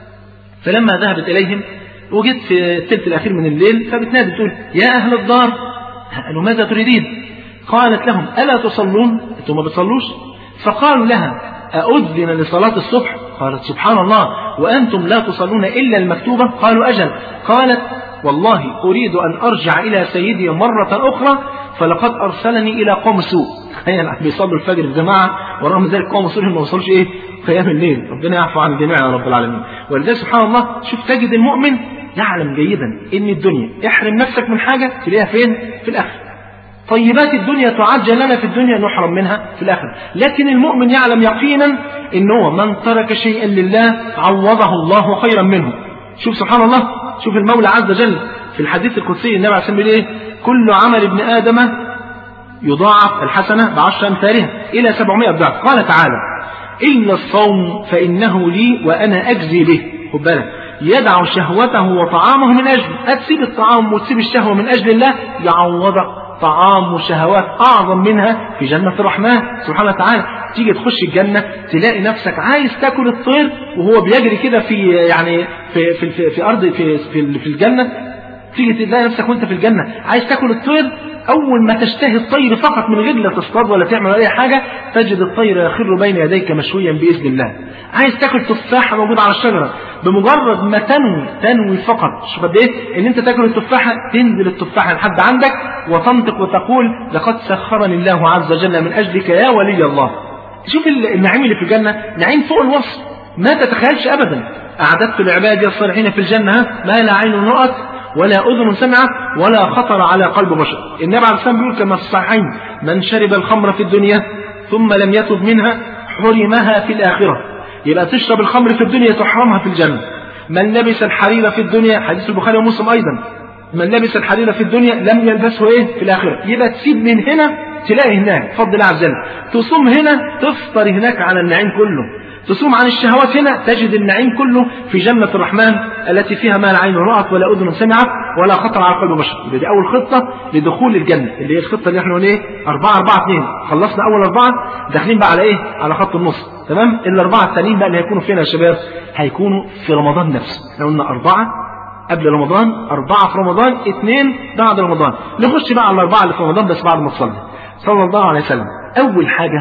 [SPEAKER 1] فلما ذهبت إليهم وجدت في الثلث الأخير من الليل فبتنادي تقول يا أهل الدار، قالوا ماذا تريدين؟ قالت لهم ألا تصلون؟ أنتم ما بتصلوش؟ فقالوا لها أؤذن لصلاة الصبح؟ قالت سبحان الله وأنتم لا تصلون إلا المكتوبة؟ قالوا أجل. قالت والله أريد أن أرجع إلى سيدي مرة أخرى فلقد أرسلني إلى قوم سوء. تخيل بيصلوا الفجر الجماعة ورغم ذلك قوم سوء ما وصلوش إيه قيام الليل. ربنا يعفو عن الجميع يا رب العالمين. ولذلك سبحان الله شوف تجد المؤمن يعلم جيدا إن الدنيا احرم نفسك من حاجة تلاقيها فين؟ في الآخرة. طيبات الدنيا تعجل لنا في الدنيا نحرم منها في الآخرة. لكن المؤمن يعلم يقينا إن هو من ترك شيئا لله عوضه الله خيرا منه. شوف سبحان الله، شوف المولى عز وجل في الحديث القدسي النبي عليه الصلاة والسلام إيه؟ كل عمل ابن آدم يضاعف الحسنة بعشر أمثالها إلى سبعمائة ضعف. قال تعالى إلا الصوم فإنه لي وأنا أجزي به. خد بالك، يدع شهوته وطعامه من أجل، أتسيب الطعام وتسيب الشهوة من أجل الله يعوضك طعام وشهوات أعظم منها في جنة الرحمن سبحانه وتعالى. تيجي تخش الجنة تلاقي نفسك عايز تاكل الطير وهو بيجري كده في يعني في في في, في أرض في في, في الجنة. تيجي تلاقي نفسك وانت في الجنة عايز تاكل الطير أول ما تشتهي الطير فقط من غير لا تصطاد ولا تعمل أي حاجة تجد الطير يخر بين يديك مشويا بإذن الله. عايز تاكل تفاحة موجودة على الشجرة، بمجرد ما تنوي تنوي فقط شوف قد إيه إن أنت تاكل التفاحة، تنزل التفاحة لحد عندك وتنطق وتقول لقد سخرني الله عز وجل من أجلك يا ولي الله. شوف النعيم اللي في الجنة نعيم فوق الوصف ما تتخيلش أبدا. أعددت لعبادي الصالحين في الجنة ما لا عين رأت ولا أذن سمعت ولا خطر على قلب بشر. النبي عليه الصلاة والسلام بيقول كما في الصحيحين من شرب الخمر في الدنيا ثم لم يتب منها حرمها في الآخرة. يبقى تشرب الخمر في الدنيا تحرمها في الجنة. من لبس الحرير في الدنيا، حديث البخاري ومسلم أيضا، من لبس الحرير في الدنيا لم يلبسه إيه في الآخرة. يبقى تسيب من هنا تلاقي هناك فضل الله عز وجل، تصوم هنا تفطر هناك على النعيم كله، تصوم عن الشهوات هنا تجد النعيم كله في جنة الرحمن التي فيها ما لا عين رأت ولا أذن سمعت ولا خطر على قلب بشر. يبقى دي أول خطة لدخول الجنة اللي هي الخطة اللي احنا قلنا ايه أربعة أربعة اثنين. خلصنا أول أربعة داخلين بقى على ايه على خط النص تمام. الأربعة التانيين بقى اللي هيكونوا فين يا شباب؟ هيكونوا في رمضان نفسه. احنا قلنا أربعة قبل رمضان، أربعة في رمضان، اثنين بعد رمضان. نخش بقى على الأربعة اللي في رمضان بس بعد ما تصلي صلى الله عليه وسلم. أول حاجة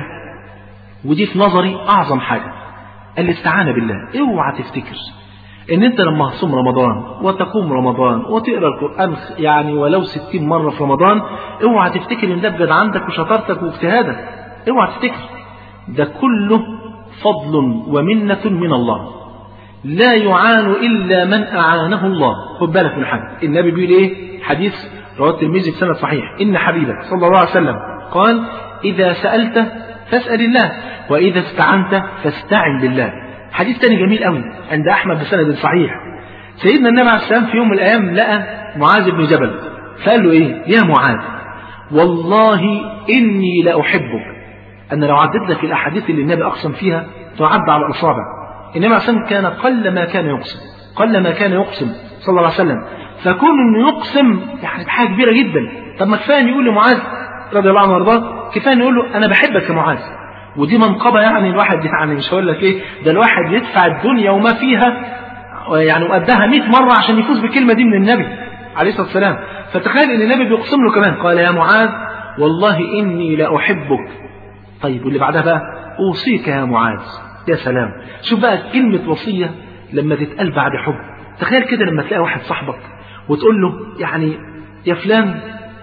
[SPEAKER 1] ودي في نظري أعظم حاجة الاستعانة بالله. اوعى تفتكر ان انت لما تصوم رمضان وتقوم رمضان وتقرأ القرآن يعني ولو ستين مرة في رمضان، اوعى تفتكر ان ده بجد عندك وشطارتك واجتهادك. اوعى تفتكر ده كله فضل ومنة من الله، لا يعان إلا من أعانه الله. خد بالك من حاجة، النبي بيقول ايه حديث رواه الترمذي بسند صحيح إن حبيبك صلى الله عليه وسلم قال إذا سألت فاسأل الله وإذا استعنت فاستعن بالله. حديث تاني جميل قوي عند أحمد بسند صحيح. سيدنا النبي عليه السلام في يوم من الأيام لقى معاذ بن جبل فقال له إيه يا معاذ والله إني لأحبك. أنا لو عدت لك الأحاديث اللي النبي أقسم فيها تعد على الأصابع. النبي عليه السلام كان قل ما كان يقسم قل ما كان يقسم صلى الله عليه وسلم، فكون إنه يقسم يعني بحاجة كبيرة جدا. طب ما كفاية يقول لمعاذ رضي الله عنه وارضاه كفاية يقول له أنا بحبك يا معاذ. ودي منقبة يعني الواحد يعني مش هقول لك ايه ده الواحد يدفع الدنيا وما فيها يعني وقدها مئة مرة عشان يفوز بالكلمة دي من النبي عليه الصلاة والسلام. فتخيل ان النبي بيقسم له كمان قال يا معاذ والله إني لأحبك. طيب واللي بعدها بقى أوصيك يا معاذ. يا سلام، شوف بقى كلمة وصية لما تتقال بعد حب. تخيل كده لما تلاقي واحد صاحبك وتقول له يعني يا فلان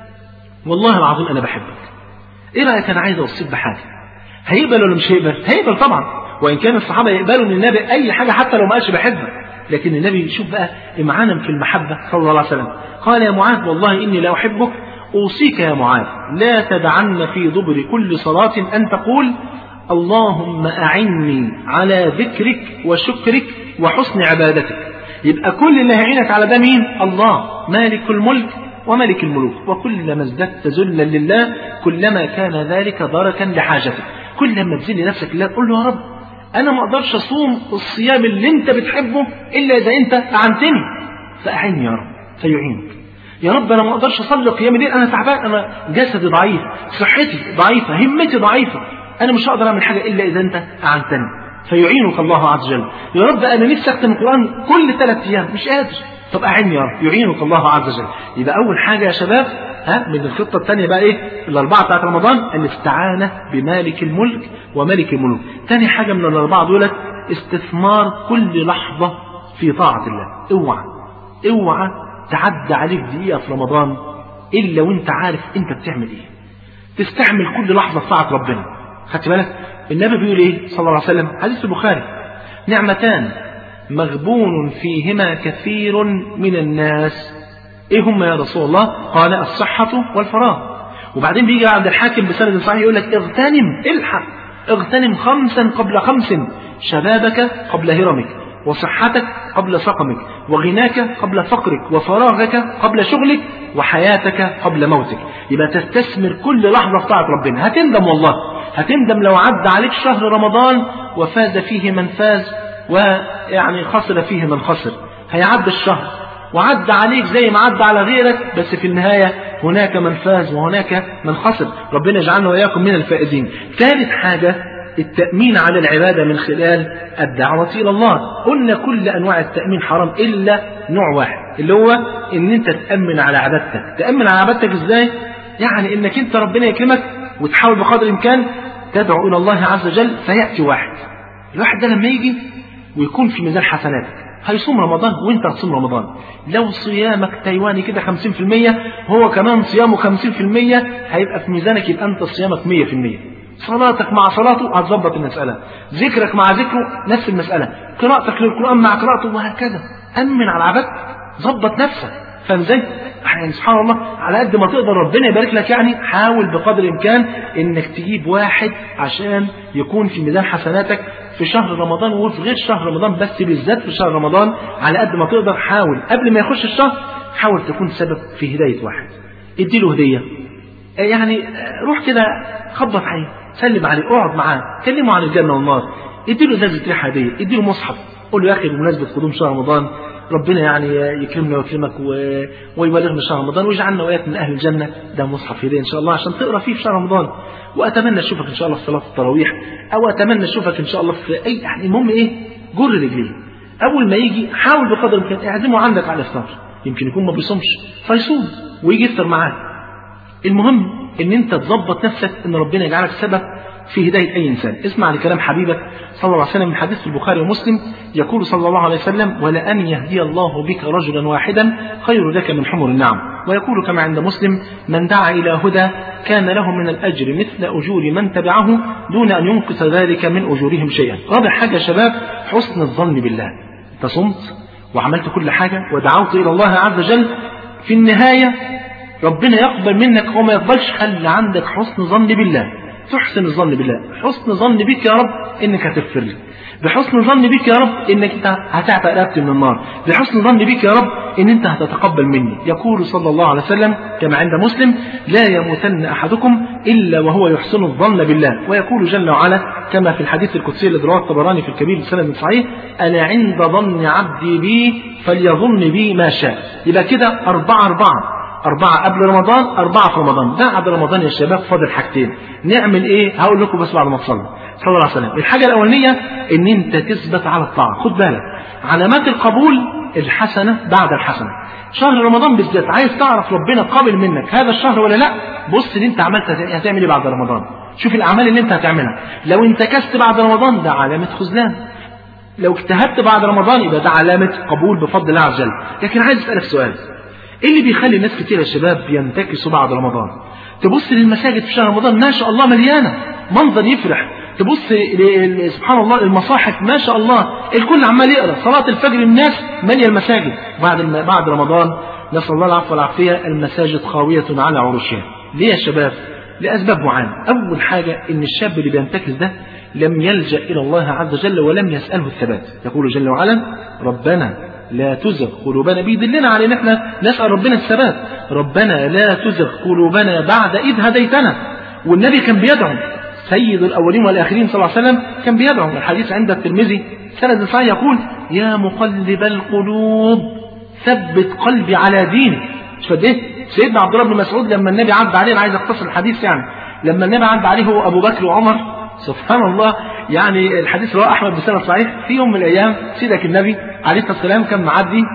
[SPEAKER 1] والله العظيم أنا بحبك، ايه رأيك أنا عايز أوصيك بحاجة؟ هيقبل ولا مش هيقبل؟ هيقبل طبعا. وإن كان الصحابة يقبلوا من النبي أي حاجة حتى لو ما قالش بحبك، لكن النبي شوف بقى إمعانا في المحبة صلى الله عليه وسلم قال يا معاذ والله إني لا أحبك أوصيك يا معاذ لا تدعن في دبر كل صلاة أن تقول اللهم أعني على ذكرك وشكرك وحسن عبادتك. يبقى كل اللي هيعينك على ده مين؟ الله مالك الملك وملك الملوك. وكلما ازددت ذلا لله كلما كان ذلك دركا لحاجتك. كل لما تذل نفسك لله قل له يا رب أنا ما أقدرش أصوم الصيام اللي أنت بتحبه إلا إذا أنت أعنتني، فأعني يا رب فيعينك. يا رب أنا ما أقدرش أصلي قيام الليل، أنا تعبان، أنا جسدي ضعيف، صحتي ضعيفة، همتي ضعيفة، أنا مش هقدر أعمل حاجة إلا إذا أنت أعنتني، فيعينك الله عز وجل. يا رب أنا نفسي أختم القرآن كل ثلاث أيام مش قادر، طب أعني يا رب، يعينك الله عز وجل. يبقى أول حاجة يا شباب ها من الخطة الثانية بقى إيه؟ الأربعة بتاعت رمضان الاستعانة بمالك الملك وملك الملوك. ثاني حاجة من الأربعة دولت استثمار كل لحظة في طاعة الله. اوعى اوعى تعدى عليك دقيقة في رمضان إلا وانت عارف انت بتعمل ايه. تستعمل كل لحظة في طاعة ربنا. خدت بالك النبي بيقول ايه صلى الله عليه وسلم حديث البخاري نعمتان مغبون فيهما كثير من الناس. ايه هم يا رسول الله؟ قال الصحة والفراغ. وبعدين بيجي عند الحاكم بسند صحيح يقول لك اغتنم الحق اغتنم خمسا قبل خمس، شبابك قبل هرمك، وصحتك قبل سقمك، وغناك قبل فقرك، وفراغك قبل شغلك، وحياتك قبل موتك. يبقى تستثمر كل لحظة في طاعة ربنا. هتندم والله هتندم لو عدى عليك شهر رمضان وفاز فيه من فاز ويعني خسر فيه من خسر. هيعدي الشهر وعدى عليك زي ما عدى على غيرك، بس في النهاية هناك من فاز وهناك من خسر. ربنا يجعلنا وإياكم من الفائزين. ثالث حاجة التأمين على العبادة من خلال الدعوة إلى الله. قلنا كل أنواع التأمين حرام إلا نوع واحد اللي هو إن أنت تأمن على عبادتك. تأمن على عبادتك إزاي؟ يعني انك انت ربنا يكرمك وتحاول بقدر الامكان تدعو الى الله عز وجل فيأتي واحد. الواحد ده لما يجي ويكون في ميزان حسناتك هيصوم رمضان وانت هتصوم رمضان، لو صيامك تايواني كده خمسين في المية هو كمان صيامه خمسين في المية هيبقى في ميزانك، يبقى انت صيامك مية في المية. صلاتك مع صلاته هتظبط المسألة، ذكرك مع ذكره نفس المسألة، قراءتك للقرآن مع قراءته وهكذا. أمن على عبادتك، ظبط نفسك. فاهم ازاي؟ يعني سبحان الله على قد ما تقدر ربنا يبارك لك، يعني حاول بقدر الامكان انك تجيب واحد عشان يكون في ميزان حسناتك في شهر رمضان وفي غير شهر رمضان، بس بالذات في شهر رمضان على قد ما تقدر حاول قبل ما يخش الشهر حاول تكون سبب في هداية واحد. اديله هدية، يعني روح كده خبط عليه، سلم عليه، اقعد معاه، كلمه عن الجنة والنار، اديله ازازة ريحة هدية، اديله مصحف، قول له يا اخي بمناسبة قدوم شهر رمضان ربنا يعني يكرمنا ويكرمك ويبلغنا شهر رمضان ويجعلنا وإياك من أهل الجنة، ده مصحف هدية إن شاء الله عشان تقرأ فيه في شهر رمضان. وأتمنى أشوفك إن شاء الله في صلاة التراويح، أو أتمنى أشوفك إن شاء الله في أي، يعني المهم إيه، جر رجليه. أول ما يجي حاول بقدر الإمكان اعزمه عندك على الإفطار، يمكن يكون ما بيصومش فيصوم ويجي يفطر معاك. المهم إن أنت تظبط نفسك إن ربنا يجعلك سبب في هداية أي إنسان. اسمع لكلام حبيبك صلى الله عليه وسلم من حديث في البخاري ومسلم، يقول صلى الله عليه وسلم: ولأن يهدي الله بك رجلا واحدا خير لك من حمر النعم. ويقول كما عند مسلم: من دعا إلى هدى كان له من الأجر مثل أجور من تبعه دون أن ينقص ذلك من أجورهم شيئا. رابع حاجة يا شباب حسن الظن بالله. أنت صمت وعملت كل حاجة ودعوت إلى الله عز وجل، في النهاية ربنا يقبل منك وما يقبلش. خلي عندك حسن ظن بالله، تحسن الظن بالله، حسن ظن بك يا رب انك هتغفر لي، بحسن ظن بك يا رب انك انت هتعتق رقبتي من النار، بحسن ظن بك يا رب ان انت هتتقبل مني. يقول صلى الله عليه وسلم كما عند مسلم: لا يموتن احدكم الا وهو يحسن الظن بالله. ويقول جل وعلا كما في الحديث القدسي الذي رواه الطبراني في الكبير بسند صحيح: انا عند ظن عبدي بي فليظن بي ما شاء. يبقى كده أربعة أربعة أربعة قبل رمضان، أربعة في رمضان. بعد رمضان يا شباب فاضل حاجتين، نعمل إيه؟ هقول لكم بس بعد ما تصلي صلى الله عليه وسلم. الحاجة الأولانية إن أنت تثبت على الطاعة. خد بالك علامات القبول الحسنة بعد الحسنة. شهر رمضان بالذات عايز تعرف ربنا قابل منك هذا الشهر ولا لا، بص اللي أنت عملت هتعمل إيه بعد رمضان. شوف الأعمال اللي أنت هتعملها. لو انتكست بعد رمضان ده علامة خذلان، لو اجتهدت بعد رمضان يبقى ده علامة قبول بفضل الله عز وجل. لكن عايز أسألك سؤال، ايه اللي بيخلي الناس كتير يا شباب ينتكسوا بعد رمضان؟ تبص للمساجد في شهر رمضان ما شاء الله مليانه، منظر يفرح. تبص سبحان الله المصاحف ما شاء الله الكل عمال يقرا، صلاه الفجر الناس ماليه المساجد. بعد بعد رمضان نسال الله العفو والعافيه المساجد خاويه على عروشها. ليه يا شباب؟ لاسباب معينه. اول حاجه ان الشاب اللي بينتكس ده لم يلجأ الى الله عز وجل ولم يسأله الثبات. يقول جل وعلا: ربنا لا تزغ قلوبنا، بيدلنا على ان احنا نسأل ربنا الثبات. ربنا لا تزغ قلوبنا بعد إذ هديتنا. والنبي كان بيدعو، سيد الأولين والآخرين صلى الله عليه وسلم كان بيدعو. الحديث عند الترمذي سند صحيح يقول: يا مقلب القلوب ثبت قلبي على دينك. مش قد ايه؟ سيدنا عبد الله بن مسعود لما النبي عدى عليه، انا عايز اختصر الحديث يعني، لما النبي عدى عليه هو ابو بكر وعمر، سبحان الله يعني الحديث رواه احمد بسند صحيح، في يوم من الايام سيدك النبي عليه الصلاه والسلام كان معدي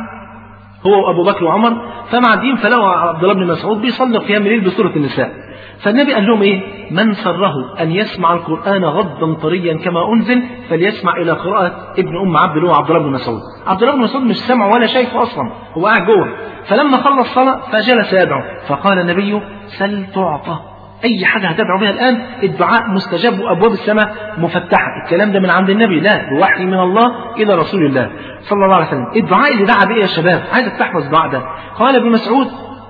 [SPEAKER 1] هو وابو بكر وعمر، فمعديين فلقوا عبد الله بن مسعود بيصلي قيام الليل بسوره النساء. فالنبي قال لهم ايه؟ من سره ان يسمع القران غضا طريا كما انزل فليسمع الى قراءه ابن ام عبد الله عبد الله بن مسعود. عبد الله بن مسعود مش سامع ولا شايفه اصلا، هو قاعد جوه. فلما خلص صلاه فجلس يدعو، فقال النبي: سل تعطى. أي حاجة هتدعو بها الآن الدعاء مستجاب وأبواب السماء مفتحة. الكلام ده من عند النبي، لا بوحي من الله إلى رسول الله صلى الله عليه وسلم. الدعاء اللي دعا بيه يا شباب عايزك تحفظ الدعاء ده. قال ابن مسعود: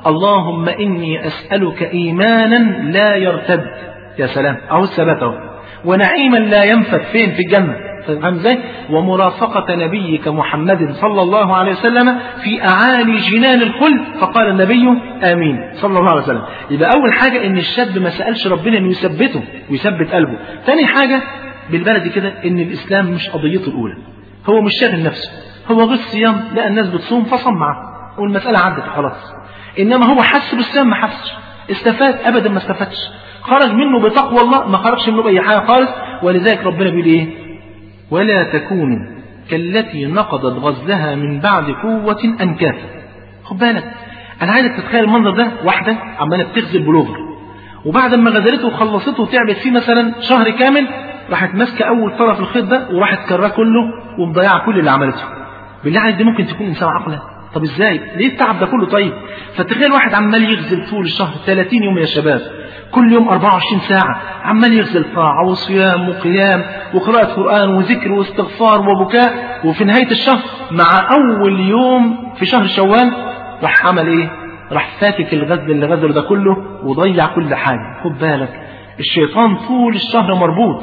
[SPEAKER 1] اللهم إني أسألك إيمانا لا يرتد. يا سلام، أهو الثبات أهو. ونعيما لا ينفد، فين؟ في الجنة. فاهم ازاي؟ ومرافقة نبيك محمد صلى الله عليه وسلم في أعالي جنان الخلد. فقال النبي: آمين صلى الله عليه وسلم. يبقى أول حاجة إن الشاب ما سألش ربنا إنه يثبته ويثبت قلبه. ثاني حاجة بالبلد كده إن الإسلام مش قضيته الأولى، هو مش شاغل نفسه، هو غير صيام، لا الناس بتصوم فصم معه والمسألة عدت خلاص. إنما هو حس بالصيام ما حسش، استفاد أبدا ما استفادش، خرج منه بتقوى الله ما خرجش منه بأي حاجة خالص. ولذلك ربنا بيقول إيه؟ ولا تكونوا كالتي نقضت غزلها من بعد قوة أنكاثا. خد بالك أنا عايزك تتخيل المنظر ده، واحدة عمالة بتغزل بلوفر، وبعد ما غزلته وخلصته وتعبت فيه مثلا شهر كامل، راحت ماسكة أول طرف الخيط ده وراحت كراه كله ومضيعة كل اللي عملته. بالله عليك دي ممكن تكون إنسان عقله؟ طب إزاي؟ ليه التعب ده كله؟ طيب فتخيل واحد عمال يغزل طول الشهر ثلاثين يوم يا شباب، كل يوم أربعة وعشرين ساعة عمال يغزل طاعة وصيام وقيام وقراءة قرآن وذكر واستغفار وبكاء، وفي نهاية الشهر مع أول يوم في شهر شوال راح عمل إيه؟ راح فاتك الغزل اللي غزله ده كله وضيع كل حاجة. خد بالك الشيطان طول الشهر مربوط،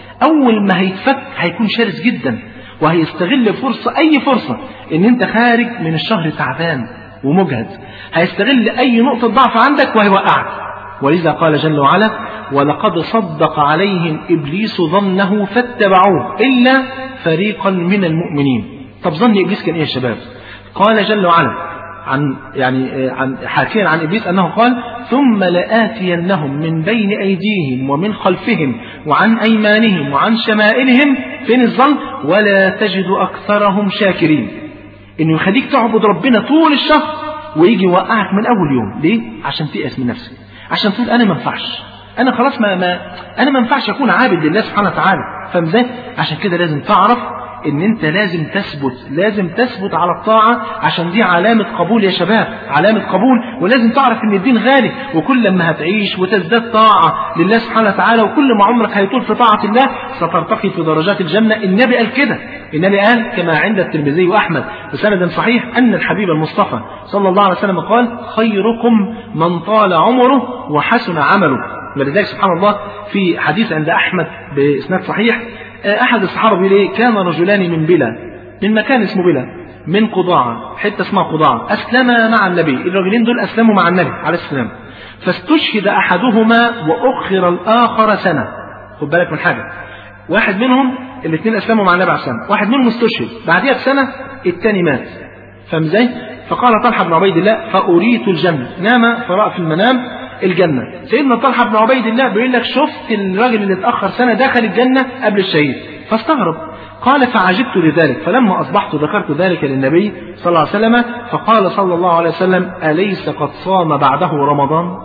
[SPEAKER 1] أول ما هيتفك هيكون شرس جدا، وهيستغل فرصة أي فرصة إن أنت خارج من الشهر تعبان ومجهد، هيستغل أي نقطة ضعف عندك وهيوقعك. ولذا قال جل وعلا: ولقد صدق عليهم إبليس ظنه فاتبعوه إلا فريقا من المؤمنين. طب ظن إبليس كان إيه يا شباب؟ قال جل وعلا عن يعني عن حاكيا عن إبليس أنه قال: ثم لآتينهم من بين أيديهم ومن خلفهم وعن أيمانهم وعن شمائلهم. فين الظن؟ ولا تجد أكثرهم شاكرين. إنه يخليك تعبد ربنا طول الشهر ويجي يوقعك من أول يوم. ليه؟ عشان تيأس من نفسك، عشان تقول أنا ما ينفعش، أنا خلاص ما, ما أنا ما ينفعش أكون عابد لله سبحانه وتعالى. فاهم ازاي؟ عشان كده لازم تعرف ان انت لازم تثبت، لازم تثبت على الطاعة، عشان دي علامة قبول يا شباب، علامة قبول. ولازم تعرف ان الدين غالي، وكل ما هتعيش وتزداد طاعة لله سبحانه وتعالى، وكل ما عمرك هيطول في طاعة الله سترتقي في درجات الجنة. النبي قال كده، النبي قال كما عند الترمذي وأحمد بسند صحيح أن الحبيب المصطفى صلى الله عليه وسلم قال: خيركم من طال عمره وحسن عمله. ولذلك سبحان الله في حديث عند أحمد بإسناد صحيح، أحد الصحابة بيقول إيه: كان رجلان من بلا، من مكان اسمه بلا، من قضاعة، حتة اسمها قضاعة، أسلما مع النبي. الرجلين دول أسلموا مع النبي عليه السلام، فاستشهد أحدهما وأخر الآخر سنة. خد بالك من حاجة، واحد منهم، الاثنين أسلموا مع النبي عليه السلام، واحد منهم استشهد بعديها بسنة، الثاني مات. فاهم ازاي؟ فقال طلحة بن عبيد الله: فأريت الجنة. نام فرأى في المنام الجنة. سيدنا طلحة بن عبيد الله بيقول لك: شفت الراجل اللي اتأخر سنة دخل الجنة قبل الشهيد. فاستغرب، قال: فعجبت لذلك، فلما أصبحت ذكرت ذلك للنبي صلى الله عليه وسلم، فقال صلى الله عليه وسلم: أليس قد صام بعده رمضان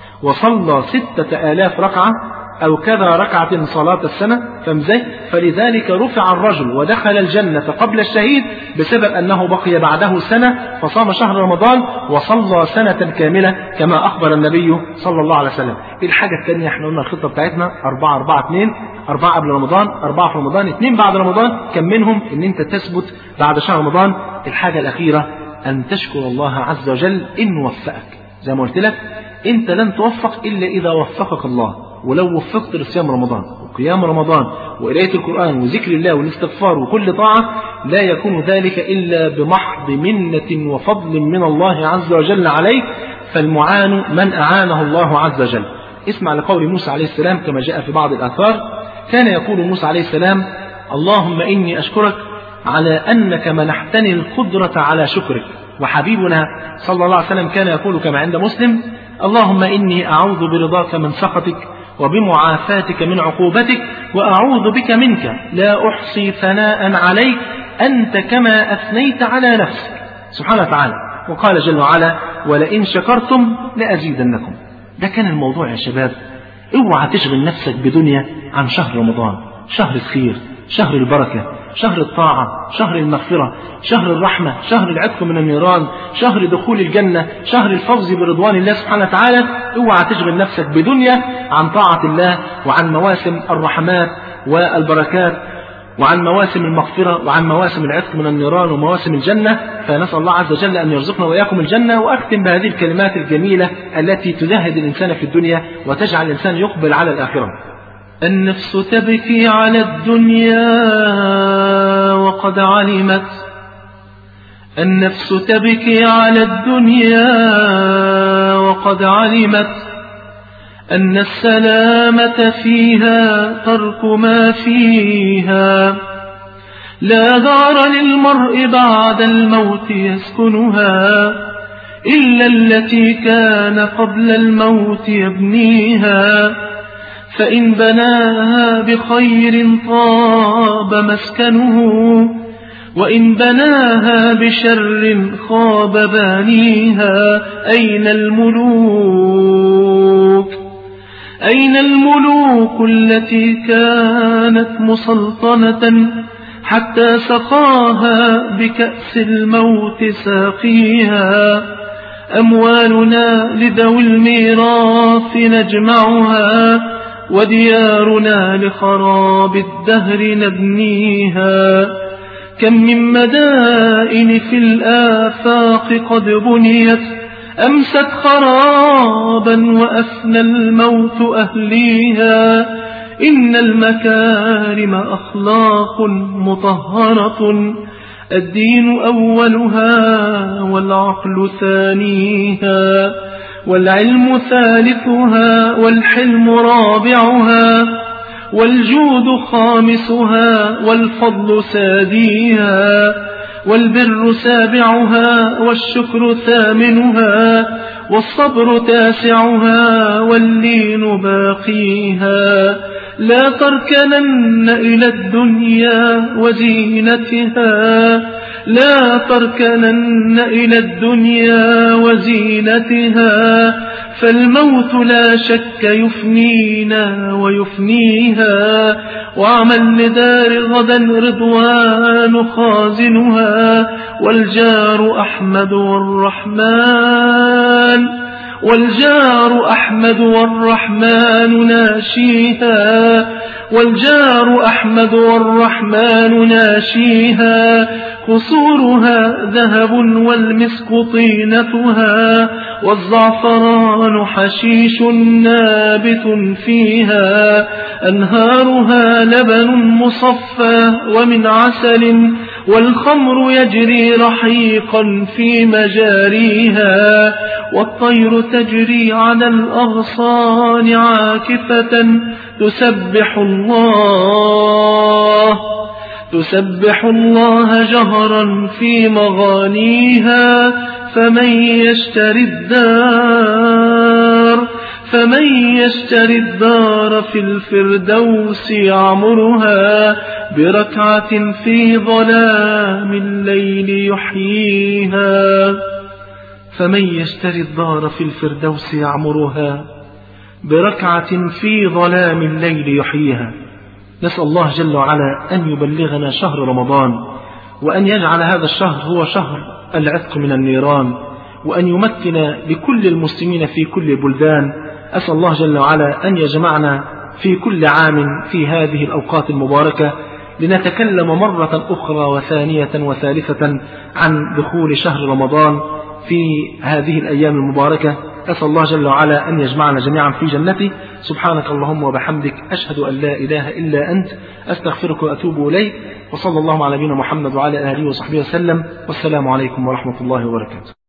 [SPEAKER 1] وصلى ستة آلاف ركعة أو كذا ركعة صلاة السنة؟ فمزاي؟ فلذلك رفع الرجل ودخل الجنة قبل الشهيد بسبب أنه بقي بعده سنة فصام شهر رمضان وصلى سنة كاملة كما أخبر النبي صلى الله عليه وسلم. الحاجة الثانية، احنا قلنا الخطة بتاعتنا أربعة أربعة اثنين، أربعة قبل رمضان، أربعة في رمضان، اثنين بعد رمضان. كم منهم إن أنت تثبت بعد شهر رمضان. الحاجة الأخيرة أن تشكر الله عز وجل إن وفقك. زي ما قلت لك، أنت لن توفق إلا إذا وفقك الله. ولو وفقت لصيام رمضان وقيام رمضان وقراءة القرآن وذكر الله والاستغفار وكل طاعة، لا يكون ذلك إلا بمحض منة وفضل من الله عز وجل عليك، فالمعان من أعانه الله عز وجل. اسمع لقول موسى عليه السلام كما جاء في بعض الآثار، كان يقول موسى عليه السلام: اللهم إني أشكرك على أنك منحتني القدرة على شكرك. وحبيبنا صلى الله عليه وسلم كان يقول كما عند مسلم: اللهم إني أعوذ برضاك من سخطك وبمعافاتك من عقوبتك وأعوذ بك منك لا أحصي ثناء عليك أنت كما أثنيت على نفسك سبحانه وتعالى. وقال جل وعلا: ولئن شكرتم لأزيدنكم. ده كان الموضوع يا شباب. اوعى تشغل نفسك بدنيا عن شهر رمضان، شهر الخير، شهر البركة، شهر الطاعة، شهر المغفرة، شهر الرحمة، شهر العتق من النيران، شهر دخول الجنة، شهر الفوز برضوان الله سبحانه وتعالى. اوعى تشغل نفسك بدنيا عن طاعة الله وعن مواسم الرحمات والبركات وعن مواسم المغفرة وعن مواسم العتق من النيران ومواسم الجنة. فنسأل الله عز وجل أن يرزقنا وإياكم الجنة. وأختم بهذه الكلمات الجميلة التي تزهد الإنسان في الدنيا وتجعل الإنسان يقبل على الآخرة: النفس تبكي على الدنيا وقد علمت، النفس تبكي على الدنيا وقد علمت أن السلامة فيها ترك ما فيها، لا دار للمرء بعد الموت يسكنها إلا التي كان قبل الموت يبنيها، فإن بناها بخير طاب مسكنه وإن بناها بشر خاب بانيها. أين الملوك أين الملوك التي كانت مسلطنة حتى سقاها بكأس الموت ساقيها؟ أموالنا لذوي الميراث نجمعها، وديارنا لخراب الدهر نبنيها. كم من مدائن في الآفاق قد بنيت أمست خرابا وأفنى الموت أهليها. إن المكارم أخلاق مطهرة، الدين أولها والعقل ثانيها، والعلم ثالثها والحلم رابعها، والجود خامسها والفضل ساديها، والبر سابعها والشكر ثامنها، والصبر تاسعها واللين باقيها. لا تركنن إلى الدنيا وزينتها، لا تركنن إلى الدنيا وزينتها، فالموت لا شك يفنينا ويفنيها. واعمل لدار غدا رضوان خازنها، والجار أحمد والرحمن والجار أحمد والرحمن ناشيها، والجار أحمد والرحمن ناشيها. قصورها ذهب والمسك طينتها، والزعفران حشيش نابت فيها. أنهارها لبن مصفى ومن عسل، والخمر يجري رحيقا في مجاريها. والطير تجري على الأغصان عاكفة تسبح الله تسبح الله جهرا في مغانيها. فمن يشتري الدار فمن يشتري الدار في الفردوس يعمرها، بركعة في ظلام الليل يحييها. فمن يشتري الدار في الفردوس يعمرها، بركعة في ظلام الليل يحييها. نسأل الله جل وعلا أن يبلغنا شهر رمضان، وأن يجعل هذا الشهر هو شهر العتق من النيران، وأن يمكن لكل المسلمين في كل البلدان. أسأل الله جل وعلا أن يجمعنا في كل عام في هذه الأوقات المباركة لنتكلم مرة أخرى وثانية وثالثة عن دخول شهر رمضان في هذه الأيام المباركة. أسأل الله جل وعلا أن يجمعنا جميعا في جنته. سبحانك اللهم وبحمدك، أشهد أن لا إله إلا أنت، أستغفرك وأتوب إليك. وصلى الله على نبينا محمد وعلى آله وصحبه وسلم، والسلام عليكم ورحمة الله وبركاته.